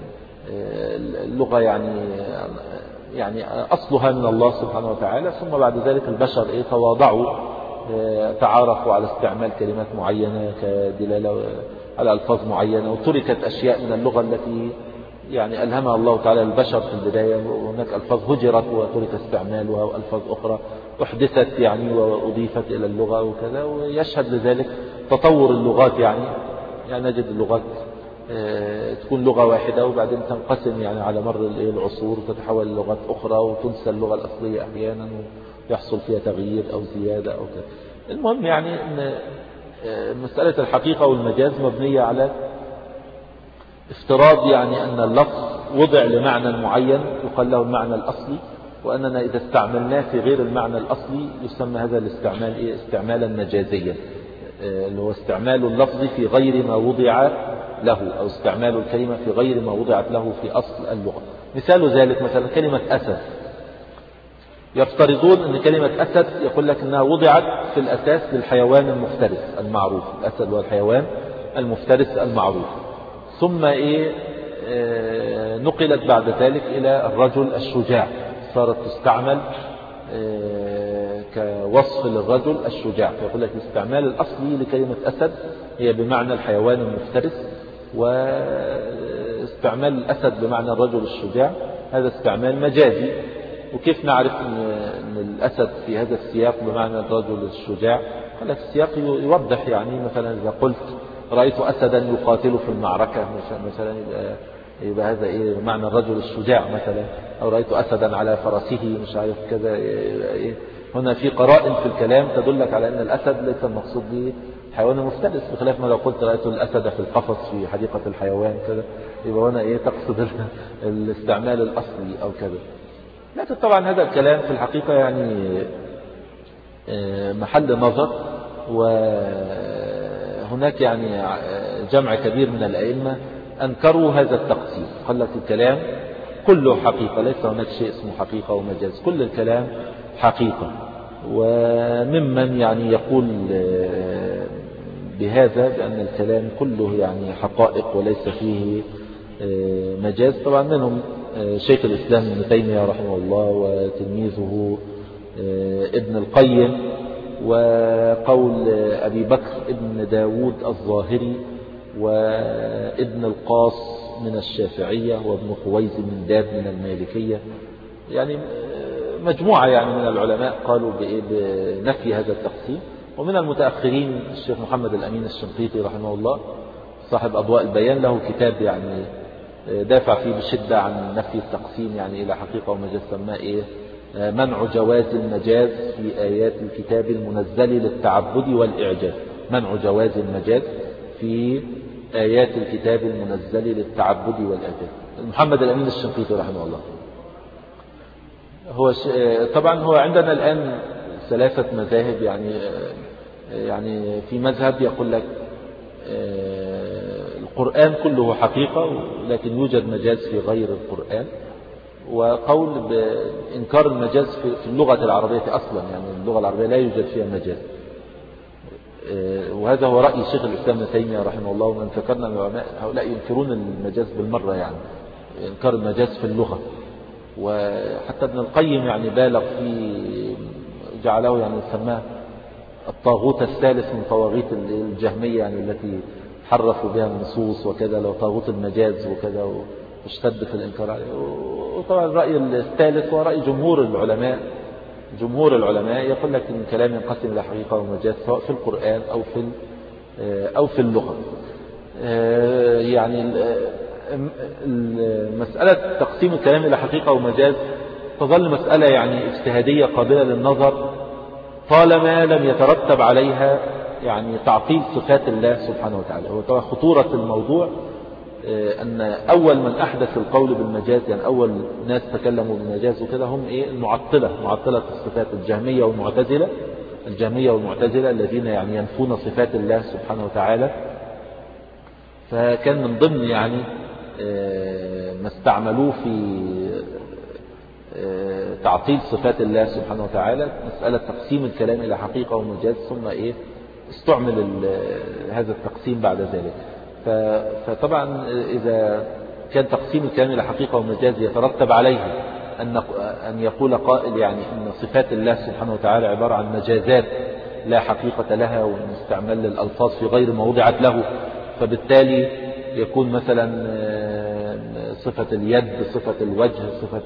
اللغة يعني يعني أصلها من الله سبحانه وتعالى، ثم بعد ذلك البشر إيه تواضعوا تعارفوا على استعمال كلمات معينة كدلالة على ألفاظ معينة، وتركت أشياء من اللغة التي يعني ألهمها الله تعالى البشر في البداية، وهناك ألفاظ هجرت وترك استعمالها، وألفاظ أخرى أحدثت يعني وأضيفت إلى اللغة وكذا. ويشهد لذلك تطور اللغات، يعني يعني نجد اللغات تكون لغة واحدة وبعدين تنقسم يعني على مر العصور وتتحول لغات أخرى، وتنسى اللغة الأصلية أحيانا ويحصل فيها تغيير أو زيادة أو كذا. المهم يعني أن مسألة الحقيقة والمجاز مبنية على افتراض يعني أن اللفظ وضع لمعنى معين يقال له المعنى الأصلي، وأننا إذا استعملناه في غير المعنى الأصلي يسمى هذا الاستعمال إيه؟ استعمالا مجازيا، اللي هو استعمال اللفظ في غير ما وضع له، أو استعمال الكلمة في غير ما وضعت له في أصل اللغة. مثال ذلك مثلا كلمة أسد، يفترضون أن كلمة أسد يقول لك أنها وضعت في الأساس للحيوان المفترس المعروف، الأسد هو الحيوان المفترس المعروف، ثم إيه آه نقلت بعد ذلك إلى الرجل الشجاع، صارت تستعمل آه كوصف للرجل الشجاع، فيقول لك الاستعمال الأصلي لكلمة أسد هي بمعنى الحيوان المفترس، واستعمال الأسد بمعنى الرجل الشجاع هذا استعمال مجازي. وكيف نعرف أن الأسد في هذا السياق بمعنى الرجل الشجاع؟ قال لك السياق يوضح، يعني مثلا إذا قلت رأيت أسدا يقاتل في المعركة مثلا يبقى, يبقى هذا إيه معنى الرجل الشجاع مثلا، أو رأيت أسدا على فرسه مش عارف كذا إيه. هنا في قرائن في الكلام تدلك على أن الأسد ليس المقصود به حيوان مفترس، بخلاف ما لو قلت رأيت الأسد في القفص في حديقة الحيوان كذا، يبقى هنا إيه تقصد الاستعمال الأصلي أو كذا. لكن طبعا هذا الكلام في الحقيقة يعني محل نظر، وهناك يعني جمع كبير من الأئمة أنكروا هذا التقسيم، قال لك الكلام كله حقيقة، ليس هناك شيء اسمه حقيقة ومجاز، كل الكلام حقيقة. وممن يعني يقول بهذا بأن الكلام كله يعني حقائق وليس فيه مجاز، طبعا منهم شيخ الإسلام ابن تيمية رحمه الله وتلميذه ابن القيم، وقول أبي بكر ابن داود الظاهري، وابن القاص من الشافعية، وابن خويز من داب من المالكية، يعني مجموعة يعني من العلماء قالوا بنفي هذا التقسيم. ومن المتأخرين الشيخ محمد الأمين الشنقيطي رحمه الله صاحب أضواء البيان، له كتاب يعني دافع فيه بشدة عن نفي التقسيم يعني إلى حقيقة ومجاز، سماه إيه منع جواز المجاز في آيات الكتاب المنزل للتعبد والإعجاز، منع جواز المجاز في آيات الكتاب المنزل للتعبد والإعجاز. محمد الأمين الشنقيطي رحمه الله هو طبعا هو عندنا الآن ثلاثة مذاهب، يعني يعني في مذهب يقول لك القرآن كله حقيقة لكن يوجد مجاز في غير القرآن، وقول بإنكار المجاز في اللغة العربية أصلا، يعني اللغة العربية لا يوجد فيها مجاز، وهذا هو رأي شيخ الإسلام ابن تيمية رحمه الله. ومن فكرنا من العلماء هؤلاء ينكرون المجاز بالمرة، يعني إنكار المجاز في اللغة. وحتى ابن القيم يعني بالغ في جعله يعني سماه الطاغوت الثالث من طواغيت الجهمية، يعني التي حرفوا بها النصوص وكذا، لو طاغوت المجاز وكذا، واشتد في الإنكار عليه. وطبعا الرأي الثالث هو رأي جمهور العلماء، جمهور العلماء يقول لك ان الكلام ينقسم الى حقيقة ومجاز سواء في القرآن أو في أو في اللغة. يعني مسألة تقسيم الكلام إلى حقيقة ومجاز تظل مسألة يعني اجتهادية قابلة للنظر طالما لم يترتب عليها يعني تعطيل صفات الله سبحانه وتعالى. وطبعا خطورة الموضوع أن أول من أحدث القول بالمجاز، يعني أول ناس تكلموا بالمجاز وكده، هم إيه المعطلة، معطلة الصفات الجهمية والمعتزلة، الجهمية والمعتزلة الذين يعني ينفون صفات الله سبحانه وتعالى. فكان من ضمن يعني ما استعملوه في تعطيل صفات الله سبحانه وتعالى مسألة تقسيم الكلام إلى حقيقة ومجاز، ثم إيه استعمل هذا التقسيم بعد ذلك. فطبعا إذا كان تقسيم الكلام إلى حقيقة ومجاز يترتب عليه أن أن يقول قائل يعني أن صفات الله سبحانه وتعالى عبارة عن مجازات لا حقيقة لها، واستعمال الألفاظ في غير ما وضعت له، فبالتالي يكون مثلا صفة اليد، صفة الوجه، صفة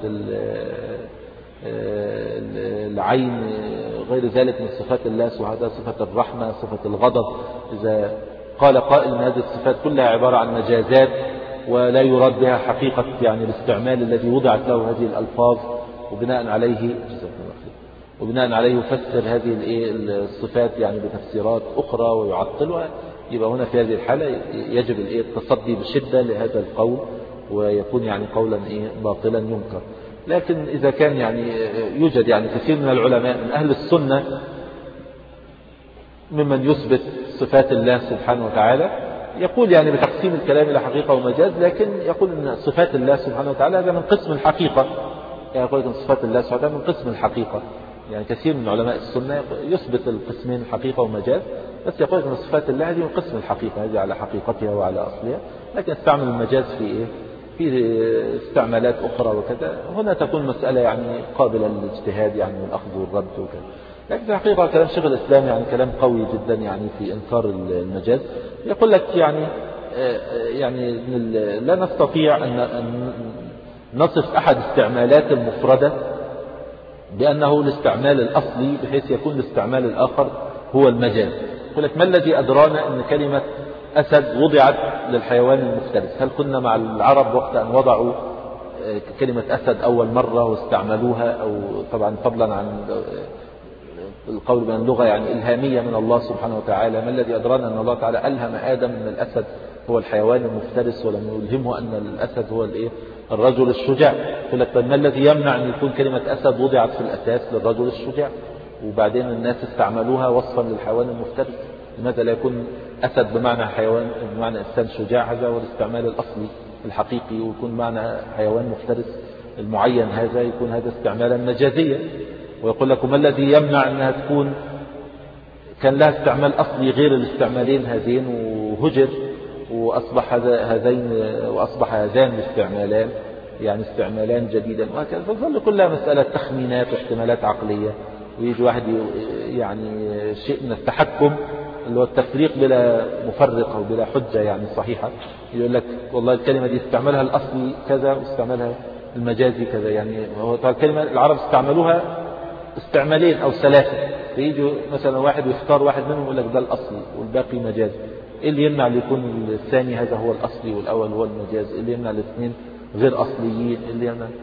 العين، غير ذلك من صفات الله سبحانه وتعالى، صفة الرحمة، صفة الغضب. إذا قال قائل أن هذه الصفات كلها عبارة عن مجازات ولا يراد بها حقيقة يعني الاستعمال الذي وضعت له هذه الألفاظ، وبناء عليه وبناء عليه يفسر هذه الصفات يعني بتفسيرات أخرى ويعطلها، يبقى هنا في هذه الحالة يجب التصدي بشدة لهذا القول، ويكون يعني قولا باطلا ينكر. لكن إذا كان يعني يوجد يعني كثير من العلماء من أهل السنة ممن يثبت صفات الله سبحانه وتعالى، يقول يعني بتقسيم الكلام إلى حقيقة ومجاز، لكن يقول أن صفات الله سبحانه وتعالى هذا من قسم الحقيقة، يعني يقول أن صفات الله سبحانه وتعالى من قسم الحقيقة. يعني كثير من علماء السنة يثبت القسمين الحقيقة ومجاز، بس يقول أن صفات الله هذه من قسم الحقيقة، هذه على حقيقتها وعلى أصلها، لكن استعمل المجاز في إيه؟ في استعمالات أخرى وكذا. هنا تكون مسألة يعني قابلة للاجتهاد يعني والأخذ والرد وكذا. لكن في الحقيقة كلام شيخ الإسلام يعني كلام قوي جدا يعني في إنكار المجاز. يقول لك يعني يعني لا نستطيع أن نصف أحد استعمالات المفردة بأنه الاستعمال الأصلي بحيث يكون الاستعمال الآخر هو المجاز. يقول لك ما الذي أدرانا أن كلمة أسد وضعت للحيوان المفترس؟ هل كنا مع العرب وقت أن وضعوا كلمة أسد أول مرة واستعملوها، أو طبعا فضلا عن القول بأن اللغة يعني إلهامية من الله سبحانه وتعالى، ما الذي أدرانا أن الله تعالى ألهم آدم أن الأسد هو الحيوان المفترس ولم يلهمه أن الأسد هو الإيه الرجل الشجاع؟ يقول لك ما الذي يمنع أن يكون كلمة أسد وضعت في الأساس للرجل الشجاع وبعدين الناس استعملوها وصفا للحيوان المفترس؟ لماذا لا يكون أسد بمعنى حيوان بمعنى إنسان شجاع؟ هذا هو الاستعمال الأصلي الحقيقي، ويكون معنى حيوان مفترس المعين هذا يكون هذا استعمالا مجازيا. ويقول لكم ما الذي يمنع أنها تكون كان لها استعمال أصلي غير الاستعمالين هذين وهجر وأصبح هذين وأصبح هذان الاستعمالان يعني استعمالان جديدا، وهكذا. فظل كلها مسألة تخمينات واحتمالات عقلية، ويجي واحد يعني شيء من التحكم اللي هو التفريق بلا مفرق أو بلا حجة يعني صحيحة، يقول لك والله الكلمة دي استعملها الأصلي كذا واستعملها المجازي كذا. يعني هو الكلمة العرب استعملوها استعمالين أو ثلاثة، فيجوا مثلا واحد ويختار واحد منهم يقول لك ده الأصلي والباقي مجازي. إيه اللي يمنع اللي يكون الثاني هذا هو الأصلي والأول هو المجاز؟ إيه اللي يمنع الاثنين غير أصليين؟ إيه اللي يمنع؟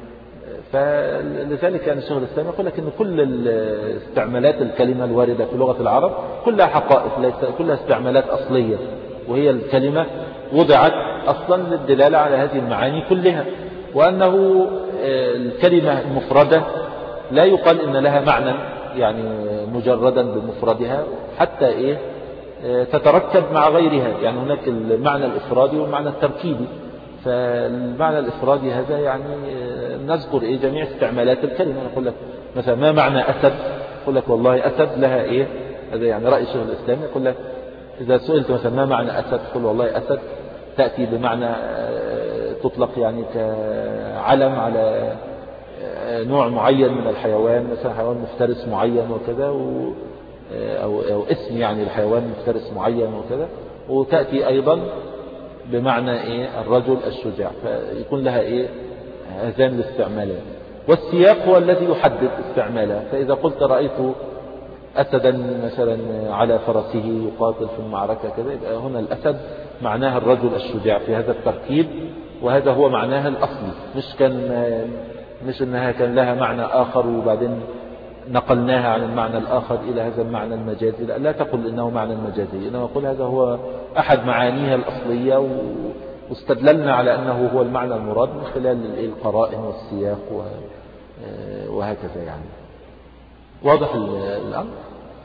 فلذلك يعني شيخ الإسلام يقول لك إن كل استعمالات الكلمة الواردة في لغة العرب كلها حقائق، ليس كلها استعمالات أصلية، وهي الكلمة وضعت أصلا للدلالة على هذه المعاني كلها، وأنه الكلمة المفردة لا يقال إن لها معنى يعني مجردا بمفردها، حتى إيه تتركب مع غيرها. يعني هناك المعنى الإفرادي والمعنى التركيبي. فالمعنى الإفرادي هذا يعني نذكر إيه جميع استعمالات الكلمة. نقول لك مثلا ما معنى أسد؟ يقول لك والله أسد لها إيه، هذا يعني رأي شيخ الإسلام. يقول لك إذا سئلت مثلا ما معنى أسد؟ تقول والله أسد تأتي بمعنى تطلق يعني كعلم على نوع معين من الحيوان، مثلا حيوان مفترس معين وكذا، و أو, أو اسم يعني الحيوان مفترس معين وكذا، وتأتي أيضا بمعنى إيه الرجل الشجاع، فيكون لها إيه هذان الاستعمالات. والسياق هو الذي يحدد استعمالها. فإذا قلت رأيت أسدا مثلا على فرسه يقاتل في المعركة كذا، يبقى هنا الأسد معناها الرجل الشجاع في هذا التركيب، وهذا هو معناها الأصلي، مش كان مش أنها كان لها معنى آخر وبعدين نقلناها عن المعنى الآخر إلى هذا المعنى المجازي. لا, لا تقل إنه معنى مجازي، إنما أقول هذا هو أحد معانيها الأصلية، واستدللنا على أنه هو المعنى المراد من خلال القرائن والسياق وهكذا. يعني واضح الأمر.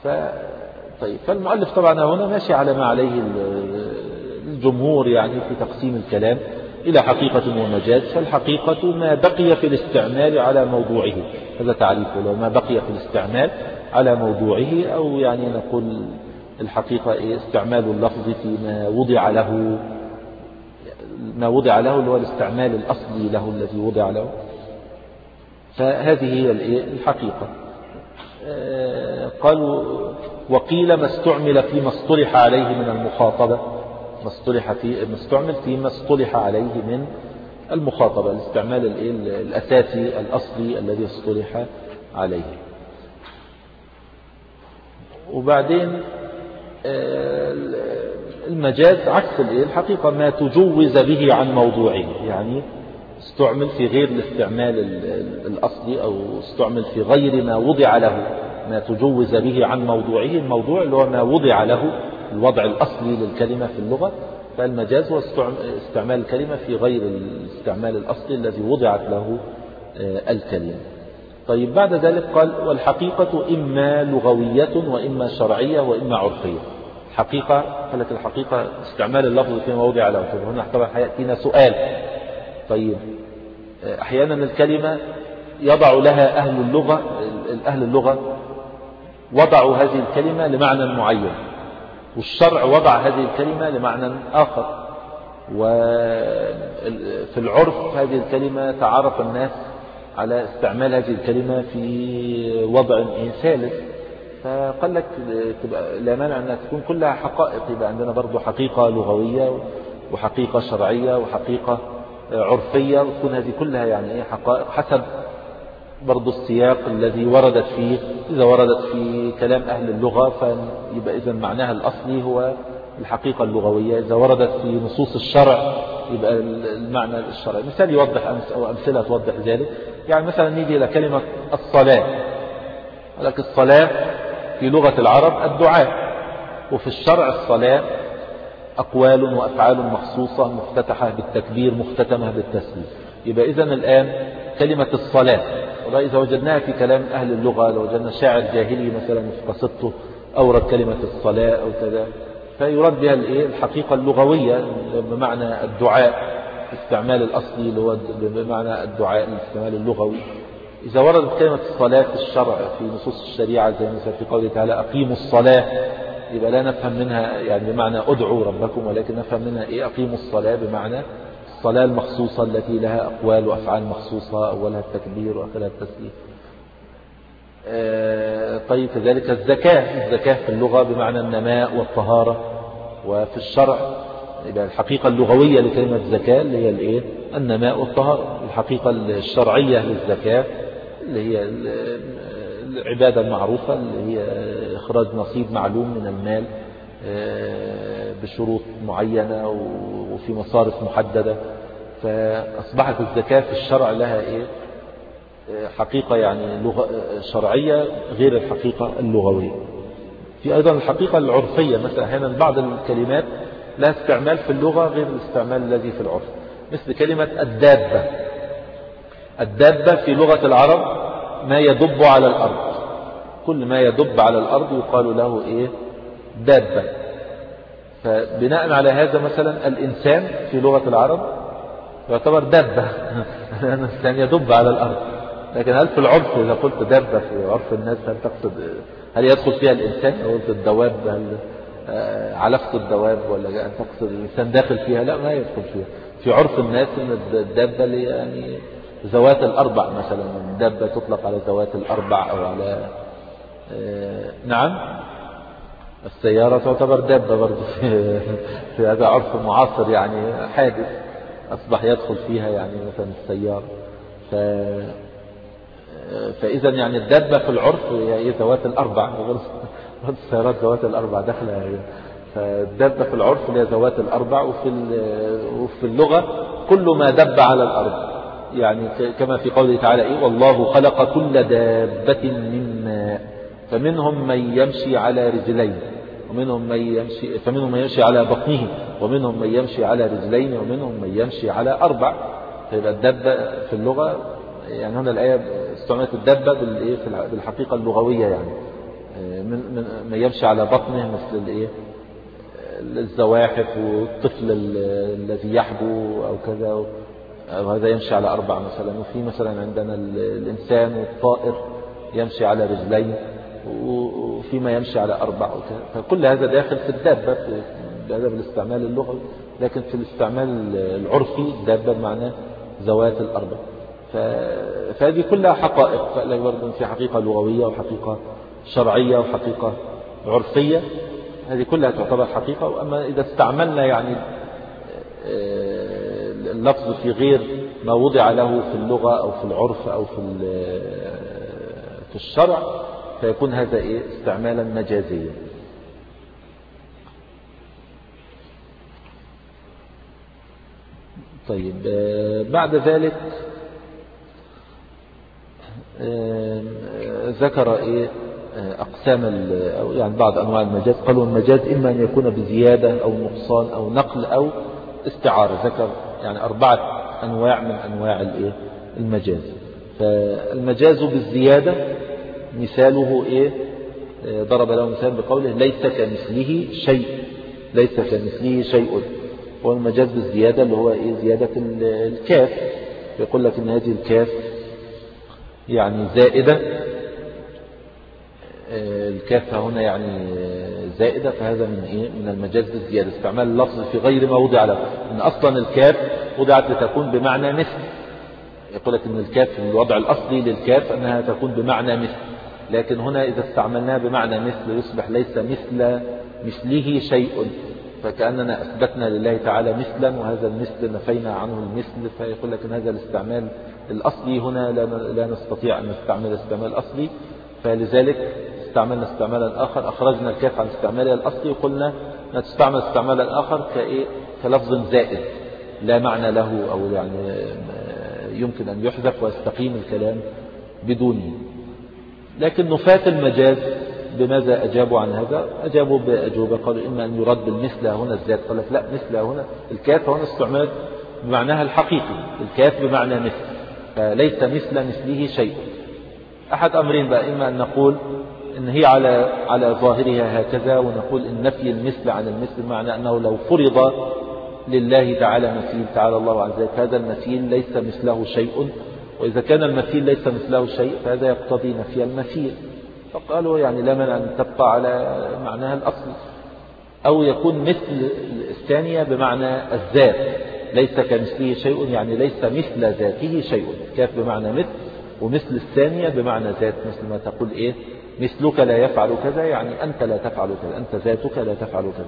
ف طيب فالمؤلف طبعا هنا ماشي على ما عليه الجمهور يعني في تقسيم الكلام إلى حقيقة ومجاز. فالحقيقة ما بقي في الاستعمال على موضوعه، هذا تعريفه، لو ما بقي في الاستعمال على موضوعه، أو يعني نقول الحقيقة إيه؟ استعمال اللفظ فيما وضع له، ما وضع له اللي هو الاستعمال الأصلي له الذي وضع له. فهذه هي الحقيقة. قالوا وقيل ما استعمل فيما اصطلح عليه من المخاطبة، ما اصطلح في ما استعمل فيما اصطلح عليه من المخاطبة، الاستعمال الأساسي الأصلي الذي اصطلح عليه. وبعدين المجاز عكس الحقيقة، ما تجوز به عن موضوعه، يعني استعمل في غير الاستعمال الأصلي أو استعمل في غير ما وضع له، ما تجوز به عن موضوعه، الموضوع اللي هو ما وضع له الوضع الأصلي للكلمة في اللغة. فالمجاز هو استعمال الكلمة في غير الاستعمال الأصلي الذي وضعت له الكلمة. طيب بعد ذلك قال والحقيقة إما لغوية وإما شرعية وإما عرفية. حقيقة قال لك الحقيقة استعمال اللفظ فيما وضع له. طيب هنا طبعا هيأتينا سؤال، طيب أحيانا الكلمة يضع لها أهل اللغة، أهل اللغة وضعوا هذه الكلمة لمعنى معين، والشرع وضع هذه الكلمة لمعنى آخر، وفي العرف هذه الكلمة تعارف الناس على استعمال هذه الكلمة في وضع ثالث. فقال لك لا مانع أنها تكون كلها حقائق، يبقى عندنا برضو حقيقة لغوية وحقيقة شرعية وحقيقة عرفية، وتكون هذه كلها يعني ايه حقائق حسب برضو السياق الذي وردت فيه. إذا وردت في كلام أهل اللغة فيبقى إذن معناها الأصلي هو الحقيقة اللغوية، إذا وردت في نصوص الشرع يبقى المعنى الشرعي. مثال يوضح أمس أو أمثلة توضح ذلك، يعني مثلا نيجي إلى كلمة الصلاة، لك الصلاة في لغة العرب الدعاء، وفي الشرع الصلاة أقوال وأفعال مخصوصة مفتتحة بالتكبير مختتمة بالتسليم. يبقى إذن الآن كلمة الصلاة إذا وجدناها في كلام أهل اللغة، لو وجدنا شاعر جاهلي مثلا في قصيدته أورد كلمة الصلاة أو كذا، فيراد بها الحقيقة اللغوية بمعنى الدعاء، الاستعمال الأصلي اللي هو بمعنى الدعاء الاستعمال اللغوي. إذا وردت كلمة الصلاة في الشرع في نصوص الشريعة زي مثلا في قوله تعالى أقيموا الصلاة، يبقى لا نفهم منها يعني بمعنى أدعوا ربكم، ولكن نفهم منها إيه أقيموا الصلاة بمعنى الصلاة المخصوصة التي لها أقوال وأفعال مخصوصة، أولها التكبير وآخرها التسليم. آه طيب كذلك الزكاة، الزكاة في اللغة بمعنى النماء والطهارة، وفي الشرع يبقى الحقيقة اللغوية لكلمة الزكاة اللي هي الإيه النماء والطهارة. الحقيقة الشرعية للزكاة اللي هي العبادة المعروفة اللي هي إخراج نصيب معلوم من المال بشروط معينة وفي مصارف محددة. فأصبحت الزكاة في الشرع لها إيه حقيقة يعني لغة شرعية غير الحقيقة اللغوية. في أيضا الحقيقة العرفية، مثلا أحيانا بعض الكلمات لها استعمال في اللغة غير الاستعمال الذي في العرف، مثل كلمة الدابة. الدابة في لغة العرب ما يدب على الأرض، كل ما يدب على الأرض يقال له إيه دابة. فبناء على هذا مثلا الإنسان في لغة العرب يعتبر دابة الإنسان يدب على الأرض. لكن هل في العرف إذا قلت دابة في عرف الناس هل تقصد هل يدخل فيها الإنسان؟ أو قلت الدواب هل علفت الدواب ولا أن تقصد الإنسان داخل فيها؟ لا، ما يدخل فيها. في عرف الناس ان الدابة يعني ذوات الأربع، مثلا الدابة تطلق على ذوات الأربع أو على آه نعم السيارة تعتبر دابة برضه في, في هذا عرف معاصر يعني حادث أصبح يدخل فيها يعني مثلا السيارة. ف فإذا يعني الدابة في العرف هي ذوات الأربع، السيارات ذوات الأربع داخلها. فالدابة في العرف هي ذوات الأربع، وفي وفي اللغة كل ما دب على الأرض، يعني كما في قوله تعالى إيه والله خلق كل دابة من ماء فمنهم من يمشي على رجلين ومنهم من يمشي فمنهم من يمشي على بطنه ومنهم من يمشي على رجلين ومنهم من يمشي على أربع. فيبقى الدابة في اللغة يعني هنا الآية استعملت الدابة بالحقيقة اللغوية يعني من من ما يمشي على بطنه مثل الايه الزواحف والطفل الذي يحبو او كذا، أو هذا يمشي على أربع مثلا. وفي مثلا عندنا الإنسان والطائر يمشي على رجلين، وفيما يمشي على أربع وكذا. فكل هذا داخل في الدابة هذا بالاستعمال اللغوي، لكن في الاستعمال العرفي الدابة بمعنى ذوات الأربع. فهذه كلها حقائق، فلا برضه في حقيقة لغوية وحقيقة شرعية وحقيقة عرفية، هذه كلها تعتبر حقيقة. وأما إذا استعملنا يعني اللفظ في غير ما وضع له في اللغة أو في العرف أو في في الشرع، فيكون هذا إيه استعمالا مجازيا. طيب بعد ذلك ذكر إيه أقسام أو يعني بعض أنواع المجاز. قالوا المجاز إما أن يكون بزيادة أو نقصان أو نقل أو استعارة. ذكر يعني أربعة أنواع من أنواع الإيه المجاز. فالمجاز بالزيادة مثاله إيه؟ ضرب له مثال بقوله ليس كمثله شيء، ليس كمثله شيء. والمجاز بالزيادة اللي هو إيه؟ زيادة الكاف. يقول لك إن هذه الكاف يعني زائدة، الكاف هنا يعني زائدة، فهذا من إيه؟ من المجاز بالزيادة، استعمال اللفظ في غير ما وضع له. إن أصلا الكاف وضعت لتكون بمعنى مثل. يقول لك إن الكاف في الوضع الأصلي للكاف أنها تكون بمعنى مثل، لكن هنا إذا استعملناها بمعنى مثل يصبح ليس مثل مثله شيء، فكأننا أثبتنا لله تعالى مثلا، وهذا المثل نفينا عنه المثل. فيقول لك إن هذا الاستعمال الأصلي هنا لا نستطيع أن نستعمل استعمال أصلي، فلذلك استعملنا استعمالا آخر، أخرجنا الكاف عن استعمالها الأصلي وقلنا أن تستعمل استعمالا آخر كإيه؟ كلفظ زائد لا معنى له، أو يعني يمكن أن يحذف ويستقيم الكلام بدونه. لكن نفاة المجاز بماذا أجابوا عن هذا؟ أجابوا بأجوبة، قالوا إما أن يرد بالمثل هنا الزاد. قال لك لا، مثل هنا الكاف هنا استعمال بمعناها الحقيقي، الكاف بمعنى مثل، فليس مثل مثله شيء. أحد أمرين بقى، إما أن نقول إن هي على على ظاهرها هكذا، ونقول إن نفي المثل عن المثل معنى أنه لو فرض لله تعالى مثيل تعالى الله عز وجل، هذا المثيل ليس مثله شيء، وإذا كان المثيل ليس مثله شيء فهذا يقتضي نفي المثيل. فقالوا يعني لا مانع أن تبقى على معناها الأصل، أو يكون مثل الثانية بمعنى الذات، ليس كمثله شيء يعني ليس مثل ذاته شيء، كاف بمعنى مثل، ومثل الثانية بمعنى ذات، مثل ما تقول إيه مثلك لا يفعل كذا يعني أنت لا تفعل كذا، أنت ذاتك لا تفعل كذا.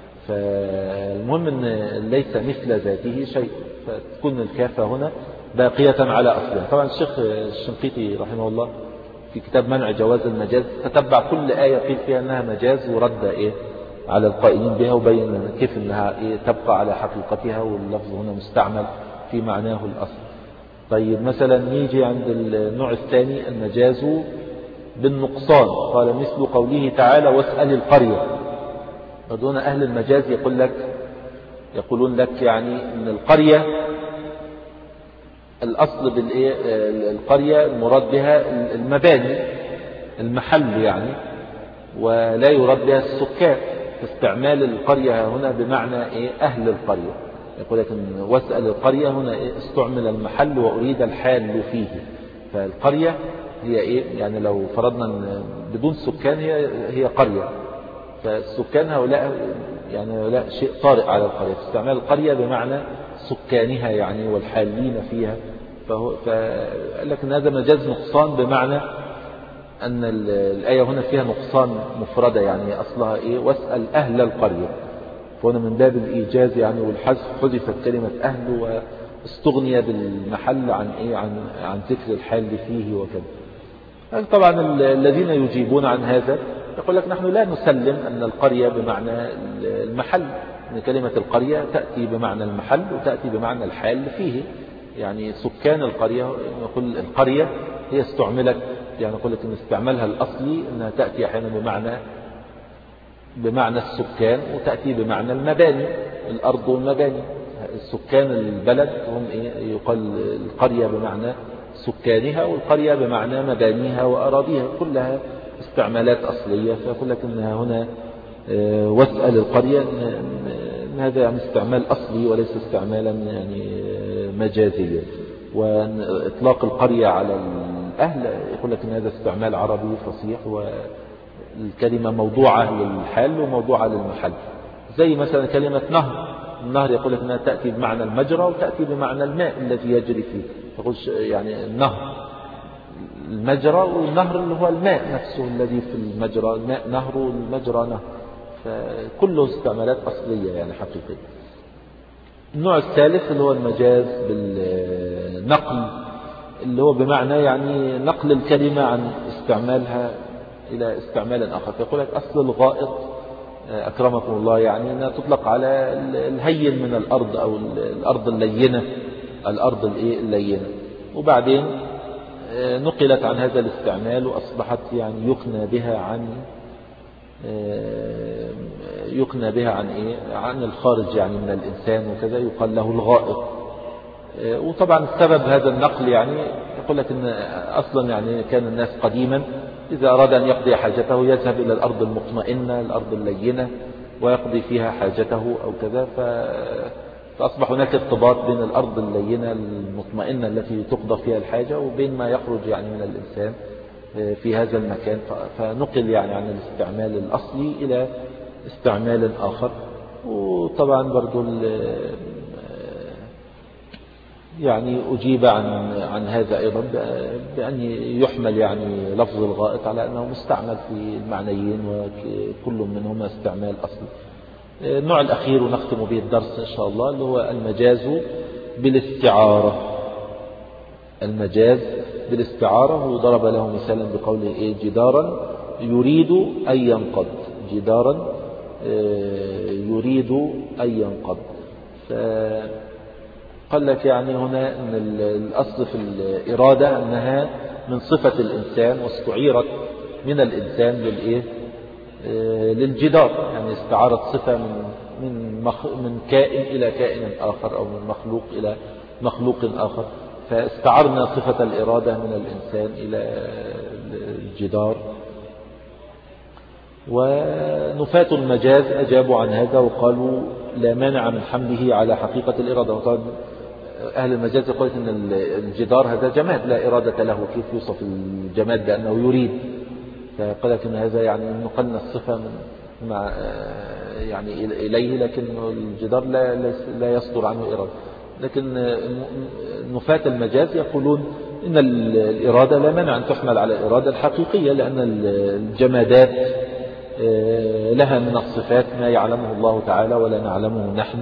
فالمهم أن ليس مثل ذاته شيء، فتكون الكافة هنا باقية على أصلها. طبعا الشيخ الشنقيطي رحمه الله في كتاب منع جواز المجاز تتبع كل آية قيل فيها أنها مجاز ورد إيه على القائلين بها، وبين كيف أنها إيه تبقى على حقيقتها، واللفظ هنا مستعمل في معناه الأصل. طيب مثلا نيجي عند النوع الثاني المجاز بالنقصان. قال مثل قوله تعالى واسأل القرية. بدون أهل المجاز يقول لك يقولون لك يعني أن القرية الأصل بالإيه القرية المراد بها المباني المحل يعني، ولا يراد بها السكان. استعمال القرية هنا بمعنى إيه أهل القرية. يقول لك إن واسأل القرية هنا إيه استعمل المحل وأريد الحال فيه. فالقرية هي إيه يعني لو فرضنا بدون سكان هي هي قرية، فالسكان هؤلاء يعني هؤلاء شيء طارئ على القرية. استعمال القرية بمعنى سكانها يعني والحالين فيها. فهو فقال لك ان هذا مجاز نقصان، بمعنى ان الآية هنا فيها نقصان مفردة يعني أصلها إيه واسأل أهل القرية، فهنا من باب الإيجاز يعني والحذف حذفت كلمة أهل واستغني بالمحل عن إيه عن عن ذكر الحال فيه وكذا. طبعا الذين يجيبون عن هذا يقول لك نحن لا نسلم أن القرية بمعنى المحل، أن كلمة القرية تأتي بمعنى المحل وتأتي بمعنى الحال فيه. يعني سكان القرية، يقول القرية هي استعملت يعني يقول لك ان استعمالها الأصلي أنها تأتي أحيانا بمعنى بمعنى السكان، وتأتي بمعنى المباني الأرض والمباني. سكان البلد هم إيه يقال القرية بمعنى سكانها، والقرية بمعنى مبانيها وأراضيها، كلها استعمالات أصلية. فيقول لك إنها هنا واسأل القرية إن هذا يعني استعمال أصلي وليس استعمالا يعني مجازيا. وإطلاق القرية على الأهل يقول لك إن هذا استعمال عربي فصيح، والكلمة موضوعة للحال وموضوعة للمحل. زي مثلا كلمة نهر، النهر يقول لك أنها تأتي بمعنى المجرى وتأتي بمعنى الماء الذي يجري فيه. يقول يعني النهر المجرى، والنهر اللي هو الماء نفسه الذي في المجرى، الماء نهر والمجرى نهر. فكله استعمالات أصلية يعني حقيقية. النوع الثالث اللي هو المجاز بالنقل، اللي هو بمعنى يعني نقل الكلمة عن استعمالها إلى استعمال آخر. فيقول لك أصل الغائط أكرمكم الله يعني أنها تطلق على الهين من الأرض أو الأرض اللينة، الأرض اللينة، وبعدين نقلت عن هذا الاستعمال وأصبحت يعني يكنى بها عن يكنى بها عن إيه؟ عن الخارج يعني من الإنسان وكذا، يقال له الغائط. وطبعا السبب هذا النقل يعني يقول لك إن أصلا يعني كان الناس قديما إذا أراد أن يقضي حاجته يذهب إلى الأرض المطمئنة، الأرض اللينة، ويقضي فيها حاجته أو كذا. فأصبح هناك ارتباط بين الأرض اللينة المطمئنة التي تقضى فيها الحاجة وبين ما يخرج يعني من الإنسان في هذا المكان. فنقل يعني عن الاستعمال الأصلي إلى استعمال آخر. وطبعا برضو يعني أجيب عن عن هذا أيضا بأن يحمل يعني لفظ الغائط على أنه مستعمل في المعنيين وكل منهما استعمال أصلي. النوع الأخير ونختم به الدرس إن شاء الله اللي هو المجاز بالاستعارة. المجاز بالاستعارة، وضرب له مثالا بقوله إيه؟ جدارا يريد أن ينقض، جدارا يريد أن ينقض. قال لك يعني هنا أن الأصل في الإرادة أنها من صفة الإنسان، واستعيرت من الإنسان للإيه؟ للجدار، يعني استعارت صفة من من مخ من كائن إلى كائن آخر، أو من مخلوق إلى مخلوق آخر. فاستعرنا صفة الإرادة من الإنسان إلى الجدار. ونفاة المجاز أجابوا عن هذا وقالوا لا مانع من حمله على حقيقة الإرادة. وقال أهل المجاز يقول إن الجدار هذا جماد لا إرادة له، كيف يوصف الجماد بأنه يريد؟ فقال لك إن هذا يعني نقلنا الصفة من مع يعني إليه، لكن الجدار لا لا يصدر عنه إرادة. لكن نفاة المجاز يقولون إن الإرادة لا مانع أن تحمل على الإرادة الحقيقية، لأن الجمادات لها من الصفات ما يعلمه الله تعالى ولا نعلمه نحن،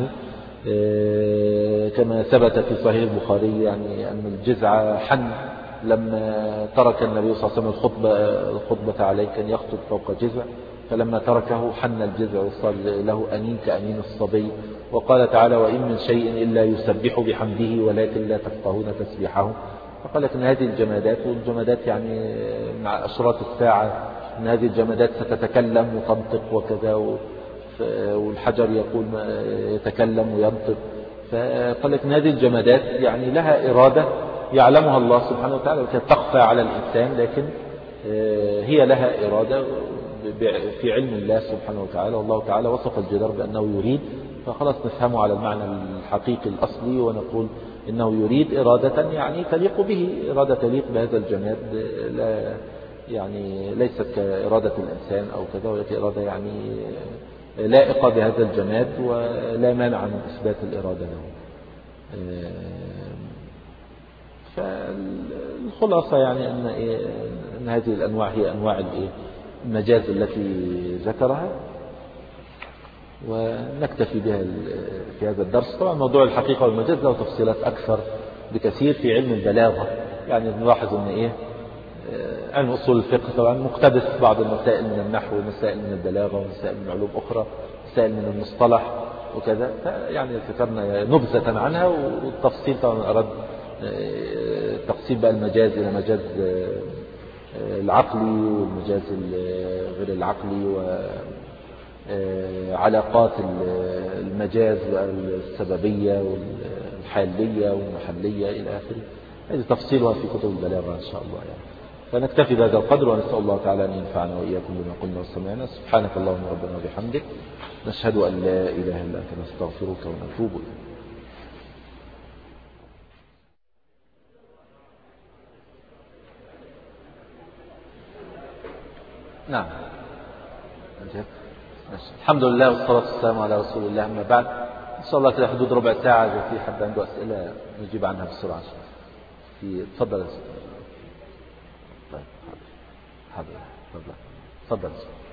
كما ثبت في صحيح البخاري يعني أن الجزع حن لما ترك النبي صلى الله عليه وسلم الخطبة, الخطبة عليه، كان يخطب فوق جزع، فلما تركه حن الجزع وصار له أنين كأنين الصبي. وقال تعالى وإن من شيء إلا يسبح بحمده ولكن لا تفقهون تسبيحه. فقال لك أن هذه الجمادات، والجمادات يعني مع أشراط الساعة أن هذه الجمادات ستتكلم وتنطق وكذا، والحجر يقول يتكلم وينطق. فقال لك أن هذه الجمادات يعني لها إرادة يعلمها الله سبحانه وتعالى، وكانت تخفى على الإنسان، لكن هي لها إرادة في علم الله سبحانه وتعالى. والله تعالى وصف الجدار بأنه يريد، فخلاص نفهمه على المعنى الحقيقي الأصلي ونقول إنه يريد إرادة يعني تليق به، إرادة تليق بهذا الجماد، لا يعني ليست كإرادة الإنسان أو كذا، ولكن إرادة يعني لائقة بهذا الجماد ولا مانع من إثبات الإرادة له. فالخلاصة يعني أن, إيه أن هذه الأنواع هي أنواع المجاز التي ذكرها، ونكتفي بها في هذا الدرس. طبعا موضوع الحقيقة والمجاز له تفصيلات أكثر بكثير في علم البلاغة، يعني نلاحظ أن إيه علم أصول الفقه طبعا مقتبس بعض المسائل من النحو ومسائل من البلاغة ومسائل من علوم أخرى، مسائل من المصطلح وكذا، يعني ذكرنا نبذة عنها، والتفصيل طبعا أرد تقسيم بقى المجاز إلى مجاز العقلي والمجاز غير العقلي، وعلاقات المجاز السببية والحالية والمحلية إلى آخره. هذه تفصيلها في كتب البلاغة إن شاء الله يعني. فنكتفي بهذا القدر، ونسأل الله تعالى أن ينفعنا وإياكم بما قلنا وسمعنا. سبحانك اللهم ربنا وبحمدك، نشهد أن لا إله إلا أنت، نستغفرك ونتوب إليك. نعم. الحمد لله والصلاة والسلام على رسول الله. أما بعد، إن شاء الله كده حدود ربع ساعة، إذا في حد عنده أسئلة نجيب عنها بسرعة. في تفضل يا سيدي. طيب حاضر حاضر تفضل.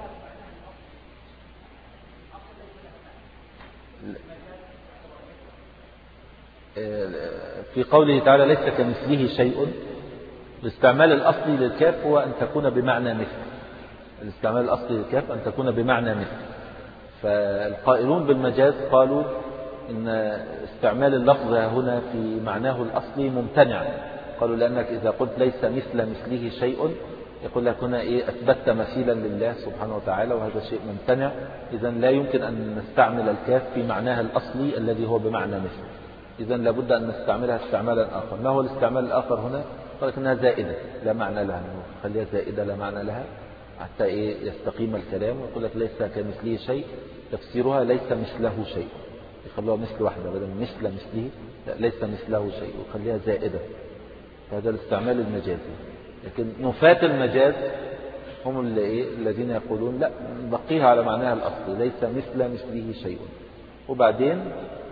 في قوله تعالى ليس كمثله شيء، الاستعمال الأصلي للكاف هو أن تكون بمعنى مثل. الاستعمال الأصلي للكاف أن تكون بمعنى مثل. فالقائلون بالمجاز قالوا إن استعمال اللفظ هنا في معناه الأصلي ممتنع. قالوا لأنك إذا قلت ليس مثل مثله شيء، يقول لك هنا إيه؟ أثبتت مثيلا لله سبحانه وتعالى، وهذا شيء ممتنع. إذا لا يمكن أن نستعمل الكاف في معناها الأصلي الذي هو بمعنى مثل. إذا لابد أن نستعملها استعمالا آخر. ما هو الاستعمال الآخر هنا؟ قال إنها زائدة لا معنى لها، خليها زائدة لا معنى لها حتى إيه يستقيم الكلام. ويقول لك ليس كمثله شيء، تفسيرها ليس مثله شيء، يخلوها مثل واحدة بدل مثل مثله، لا ليس مثله شيء وخليها زائدة. هذا الاستعمال المجازي. لكن نفاة المجاز هم اللي إيه؟ الذين يقولون لا نبقيها على معناها الأصلي، ليس مثل مثله شيء، وبعدين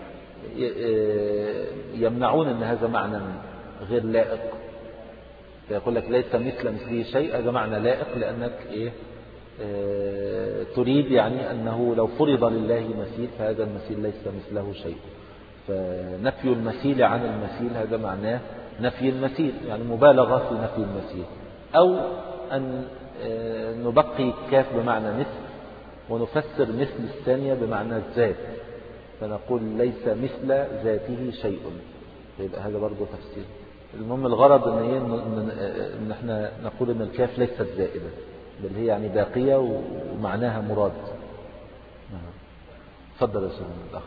يمنعون أن هذا معنى غير لائق. فيقول لك ليس مثل مثله شيء، هذا معنى لائق لأنك إيه؟ اه تريد يعني أنه لو فرض لله مثيل فهذا المثيل ليس مثله شيء. فنفي المثيل عن المثيل هذا معناه نفي المثيل، يعني مبالغة في نفي المثيل. أو أن اه نبقي الكاف بمعنى مثل ونفسر مثل الثانية بمعنى الذات، فنقول ليس مثل ذاته شيء، يبقى هذا برضو تفسير. المهم الغرض ان ايه ان احنا نقول ان الكاف ليست زائدة، بل هي يعني باقية ومعناها مراد. تفضل يا سيدنا الاخ.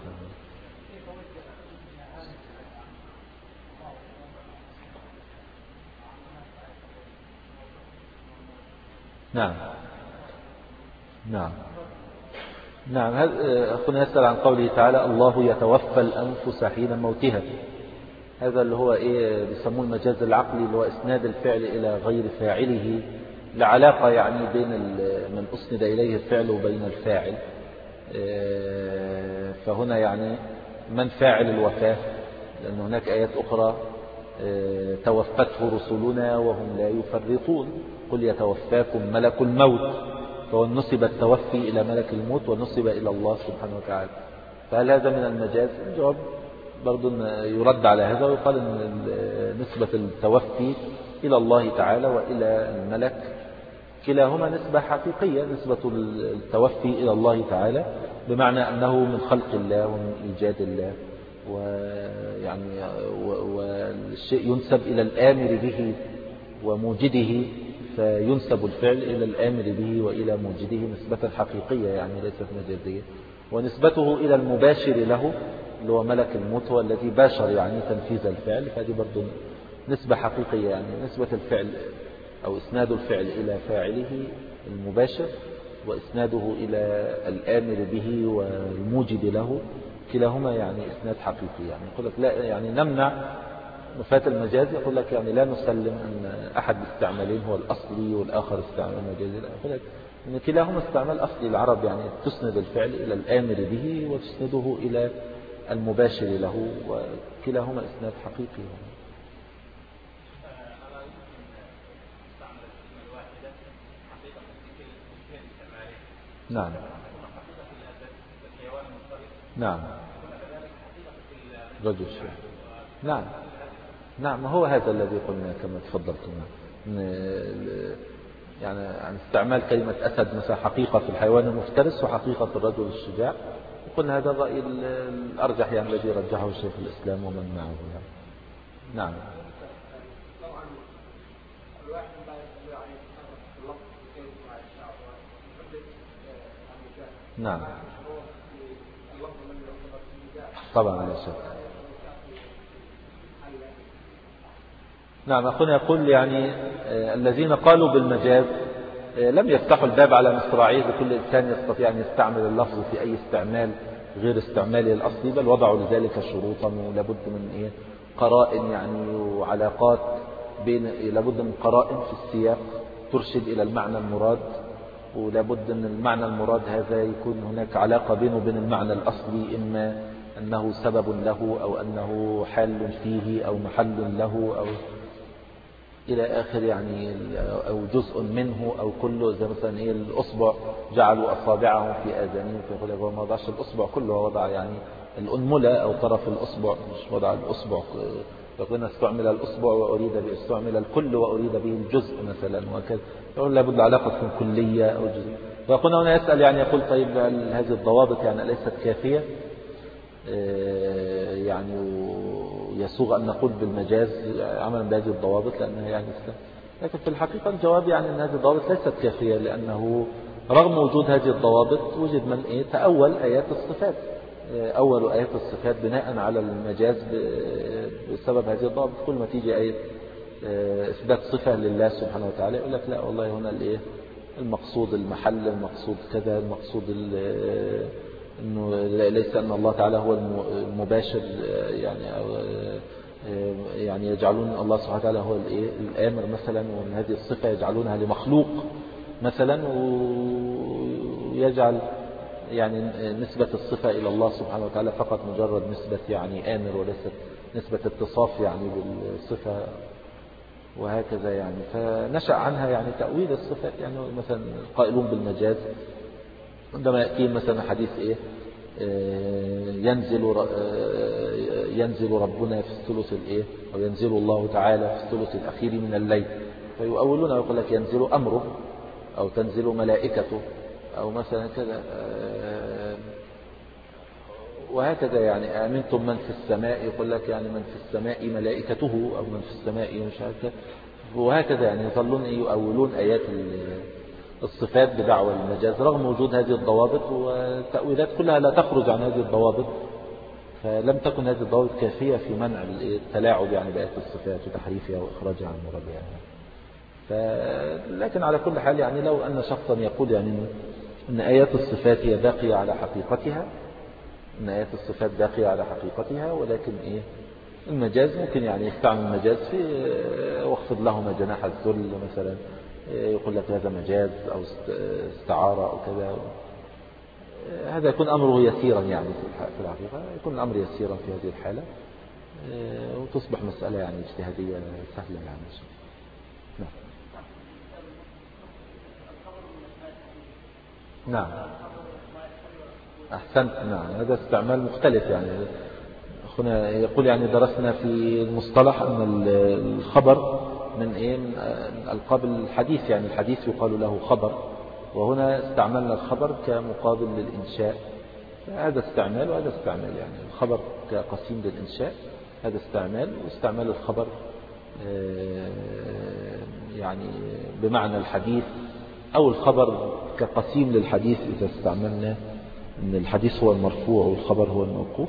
نعم نعم نعم. أخونا يسأل عن قوله تعالى الله يتوفى الأنفس حين موتها. هذا اللي هو إيه بيسموه المجاز العقلي، اللي هو إسناد الفعل إلى غير فاعله، لعلاقة يعني بين من أسند إليه الفعل وبين الفاعل. فهنا يعني من فاعل الوفاة، لأن هناك آيات أخرى توفته رسلنا وهم لا يفرطون، قل يتوفاكم ملك الموت. فهو نسب التوفي إلى ملك الموت ونسب إلى الله سبحانه وتعالى. فهل هذا من المجاز؟ الجواب برضو يرد على هذا ويقال أن نسبة التوفي إلى الله تعالى وإلى الملك كلاهما نسبة حقيقية. نسبة التوفي إلى الله تعالى بمعنى أنه من خلق الله ومن إيجاد الله، ويعني والشيء ينسب إلى الآمر به وموجده، فينسب الفعل إلى الآمر به وإلى موجده نسبة حقيقية يعني ليست مجازية. ونسبته إلى المباشر له اللي هو ملك الموت هو الذي باشر يعني تنفيذ الفعل، فهذه برضو نسبة حقيقية. يعني نسبة الفعل أو إسناد الفعل إلى فاعله المباشر وإسناده إلى الآمر به والموجد له كلاهما يعني إسناد حقيقي. يعني يقول لك لا يعني نمنع نفاة المجاز، يقول لك يعني لا نسلم أن أحد الاستعمالين هو الأصلي والآخر استعمال مجازي. لا، يقول لك أن كلاهما استعمال أصلي. العرب يعني تسند الفعل إلى الآمر به وتسنده إلى المباشر له، وكلاهما إسناد حقيقي. نعم نعم رجل الشيء. نعم نعم هو هذا الذي قلنا كما تفضلتم، يعني عن استعمال كلمة أسد مثلا حقيقة في الحيوان المفترس وحقيقة في الرجل الشجاع. قلنا هذا الرأي الأرجح يعني الذي رجحه شيخ الإسلام ومن معه يعني. نعم نعم طبعا لا شك. نعم أخونا يقول يعني الذين قالوا بالمجاز لم يفتحوا الباب على مصراعيه لكل إنسان يستطيع أن يستعمل اللفظ في أي استعمال غير استعماله الأصلي، بل وضعوا لذلك شروطا ولابد من إيه قرائن يعني وعلاقات بين، لابد من قرائن في السياق ترشد إلى المعنى المراد، ولابد من المعنى المراد هذا يكون هناك علاقة بينه وبين المعنى الأصلي، إما أنه سبب له أو أنه حال فيه أو محل له أو إلى آخر يعني، أو جزء منه أو كله. زي مثلا إيه الأصبع جعلوا أصابعهم في آذانهم، فيقول لك هو ما وضعش الأصبع كله، وضع يعني الأنملة أو طرف الأصبع، مش وضع الأصبع. يقولون استعمل الأصبع وأريد به، استعمل الكل وأريد به الجزء مثلا، وكذا. يقول لابد علاقة تكون كلية أو جزء. فقلنا هنا يسأل يعني يقول طيب هذه الضوابط يعني ليست كافية يعني يسوغ أن نقول بالمجاز عملا بهذه الضوابط لأنها يعني سلام. لكن في الحقيقة الجواب يعني أن هذه الضوابط ليست كافية، لأنه رغم وجود هذه الضوابط وجد من إيه تأول آيات الصفات، أول آيات الصفات بناء على المجاز بسبب هذه الضوابط. كل ما تيجي آية إثبات صفة لله سبحانه وتعالى يقول لك لا والله هنا الإيه المقصود المحل، المقصود كذا، المقصود إنه ليس أن الله تعالى هو المباشر يعني أو يعني يجعلون الله سبحانه وتعالى هو الإيه الآمر مثلا، وأن هذه الصفة يجعلونها لمخلوق مثلا، ويجعل يعني نسبة الصفة إلى الله سبحانه وتعالى فقط مجرد نسبة يعني آمر وليست نسبة اتصاف يعني بالصفة، وهكذا يعني. فنشأ عنها يعني تأويل الصفات، يعني مثلا قائلون بالمجاز عندما يأتي مثلا حديث إيه ينزل ينزل ربنا في الثلث الإيه أو ينزل الله تعالى في الثلث الأخير من الليل، فيؤولون ويقول لك ينزل أمره أو تنزل ملائكته أو مثلا كذا، وهكذا يعني آمنتم من في السماء، يقول لك يعني من في السماء ملائكته أو من في السماء مش عارف، وهكذا يعني يظلون يؤولون آيات الصفات بدعوى المجاز رغم وجود هذه الضوابط، والتأويلات كلها لا تخرج عن هذه الضوابط، فلم تكن هذه الضوابط كافية في منع التلاعب يعني بآيات الصفات وتحريفها وإخراجها عن مرادها يعني. لكن على كل حال يعني لو أن شخصا يقول يعني أن آيات الصفات هي باقية على حقيقتها، أن آيات الصفات باقية على حقيقتها، ولكن إيه المجاز ممكن يعني يستعمل المجاز في واخفض لهما جناح الذل مثلا، يقول لك هذا مجاز أو استعارة أو كذا، هذا يكون أمره يسيرا يعني في الحقيقة، يكون الأمر يسيرا في هذه الحالة، وتصبح مسألة يعني اجتهادية سهلة يعني. نعم نعم أحسنت. نعم هذا استعمال مختلف يعني. أخونا يقول يعني درسنا في المصطلح أن الخبر من إيه من ألقاب الحديث، يعني الحديث يقال له خبر، وهنا استعملنا الخبر كمقابل للإنشاء، هذا استعمال وهذا استعمال، يعني الخبر كقسيم للإنشاء هذا استعمال، واستعمال الخبر يعني بمعنى الحديث، أو الخبر كقسيم للحديث إذا استعملنا أن الحديث هو المرفوع والخبر هو الموقوف،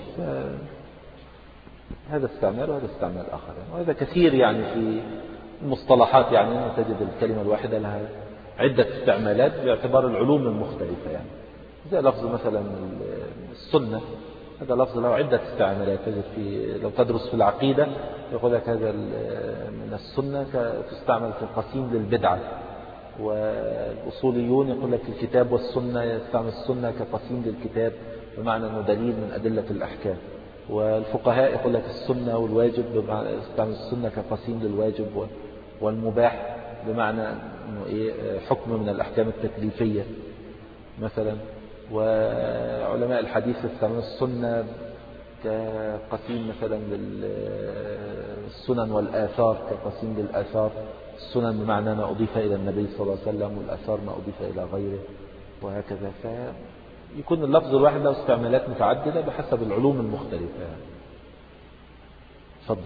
هذا استعمال وهذا استعمال آخر، وهذا كثير يعني في المصطلحات، يعني تجد الكلمة الواحدة لها عدة استعمالات باعتبار العلوم المختلفة، يعني زي لفظ مثلا السنة، هذا لفظ له عدة استعمالات، تجد في لو تدرس في العقيدة يقول لك هذا من السنة تستعمل في القسيم للبدعة، والأصوليون يقول لك الكتاب والسنة يستعمل السنة كقسيم للكتاب بمعنى أنه دليل من أدلة الأحكام، والفقهاء يقول لك السنة والواجب يستعمل السنة كقسيم للواجب والمباح بمعنى أنه إيه حكم من الأحكام التكليفية مثلا، وعلماء الحديث يستعمل السنة كقسيم مثلا للسنن والآثار كقسيم للآثار، السنن بمعنى ما أضيف إلى النبي صلى الله عليه وسلم، والآثار ما أضيف إلى غيره، وهكذا. فيكون اللفظ الواحد له استعمالات متعددة بحسب العلوم المختلفة. تفضل.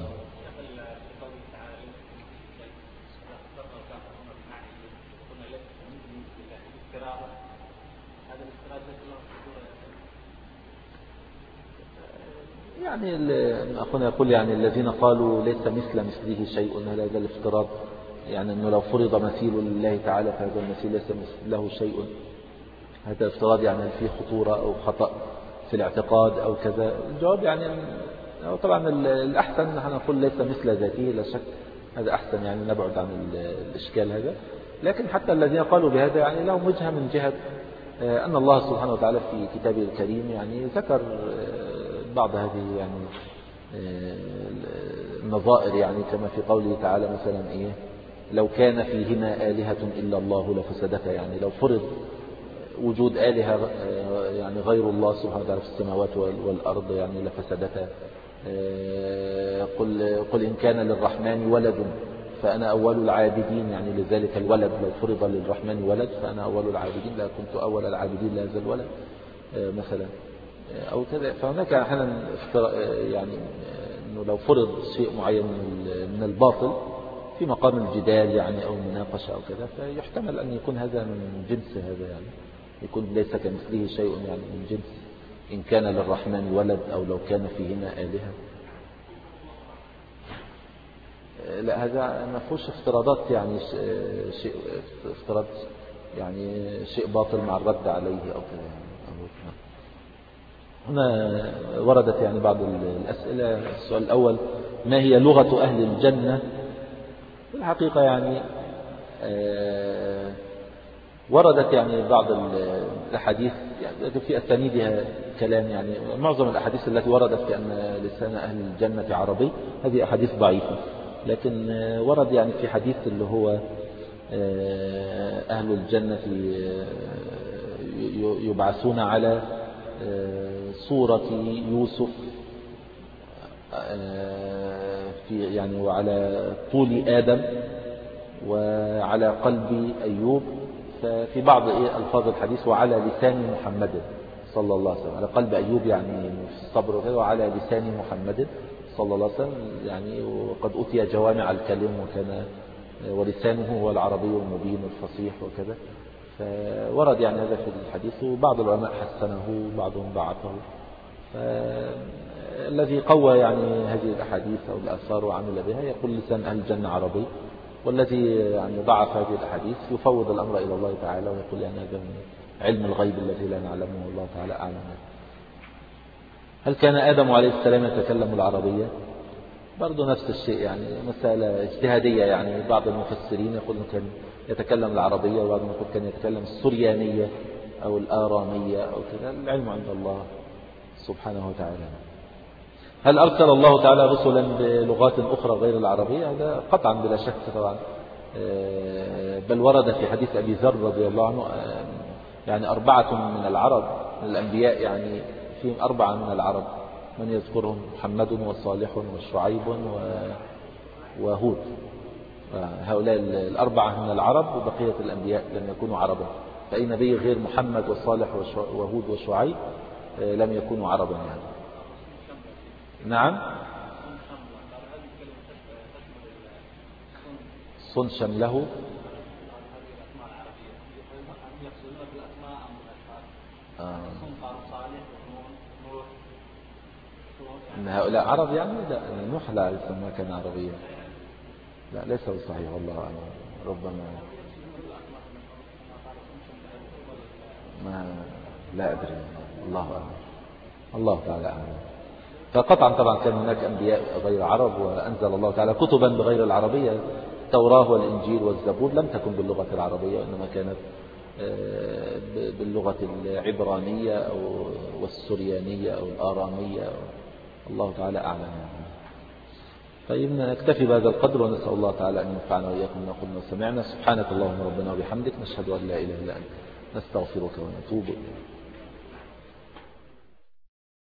يعني أخونا يقول يعني الذين قالوا ليس مثل مثله شيء، هذا الافتراض يعني أنه لو فرض مثيل لله تعالى فهذا المثيل ليس له شيء، هذا افتراض يعني هل فيه خطورة أو خطأ في الاعتقاد أو كذا؟ الجواب يعني طبعا الأحسن نحن نقول ليس مثل ذاته لا شك، هذا أحسن يعني نبعد عن الإشكال هذا. لكن حتى الذين قالوا بهذا يعني لهم وجهة من جهة أن الله سبحانه وتعالى في كتابه الكريم يعني ذكر بعض هذه يعني النظائر، يعني كما في قوله تعالى مثلا إيه لو كان فيهما آلهة إلا الله لفسدتا، يعني لو فرض وجود آلهة يعني غير الله سبحانه وتعالى في السماوات والأرض يعني لفسدتا. قل, قل إن كان للرحمن ولد فأنا أول العابدين، يعني لذلك الولد لو فرض للرحمن ولد فأنا أول العابدين، لا كنت أول العابدين لهذا الولد مثلا أو كذا. فهناك أحيانا يعني أنه لو فرض شيء معين من الباطل في مقام الجدال يعني أو المناقشة أو كذا، فيحتمل أن يكون هذا من جنس هذا، يعني يكون ليس كمثله شيء يعني من جنس إن كان للرحمن ولد أو لو كان فيهما آلهة. لا هذا ما فيهوش افتراضات يعني شيء افتراض يعني شيء باطل مع الرد عليه أو كذا. هنا وردت يعني بعض الأسئلة. السؤال الأول ما هي لغة أهل الجنة؟ في الحقيقة يعني وردت يعني بعض الأحاديث يعني في أسانيدها كلام، يعني معظم الأحاديث التي وردت بأن لسان أهل الجنة عربي هذه أحاديث ضعيفة، لكن ورد يعني في حديث اللي هو أهل الجنة يبعثون على صورة يوسف في يعني وعلى طول آدم وعلى قلب أيوب، ففي بعض ألفاظ الحديث وعلى لسان محمد صلى الله عليه وسلم، على قلب أيوب يعني في الصبر وكذا، وعلى لسان محمد صلى الله عليه وسلم يعني وقد أتي جوامع الكلم وكان ولسانه هو العربي المبين الفصيح وكذا. فورد يعني هذا في الحديث، وبعض العلماء حسنه وبعضهم ضعفه. فالذي قوى يعني هذه الأحاديث أو الآثار وعمل بها يقول لسان أهل الجنة عربي، والذي يعني ضعف هذه الأحاديث يفوض الأمر إلى الله تعالى ويقول يعني هذا من علم الغيب الذي لا نعلمه والله تعالى أعلم. هل كان آدم عليه السلام يتكلم العربية؟ برضو نفس الشيء، يعني مسألة اجتهادية. يعني بعض المفسرين يقول كان يتكلم العربية، وبعضهم يقول كان يتكلم السريانية أو الآرامية أو كذا، العلم عند الله سبحانه وتعالى. هل أرسل الله تعالى رسلا بلغات أخرى غير العربية؟ هذا قطعا بلا شك طبعا، بل ورد في حديث أبي ذر رضي الله عنه يعني أربعة من العرب من الأنبياء، يعني فيهم أربعة من العرب من يذكرهم محمد وصالح وشعيب وهود. هؤلاء الأربعة من العرب، وبقية الأنبياء لم يكونوا عربا، فأي نبي غير محمد وصالح وهود وشعيب لم يكونوا عربا يعني. نعم صن شمله آه. إن هؤلاء عرب يعني؟ لا، نوح لا ما كان عربيا، لا ليس صحيح والله أعلم. ربما ما لا أدري، الله أعلم، الله تعالى أعلم. فقطعا طبعا كان هناك أنبياء غير عرب، وأنزل الله تعالى كتبا بغير العربية، التوراة والإنجيل والزبور لم تكن باللغة العربية، وإنما كانت باللغة العبرانية أو والسريانية أو الآرامية، الله تعالى أعلم. طيب نكتفي بهذا القدر، ونسأل الله تعالى أن ينفعنا وإياكم ما قلنا وسمعنا. سبحانك اللهم ربنا وبحمدك، نشهد أن لا إله إلا أنت، نستغفرك ونتوب إليك.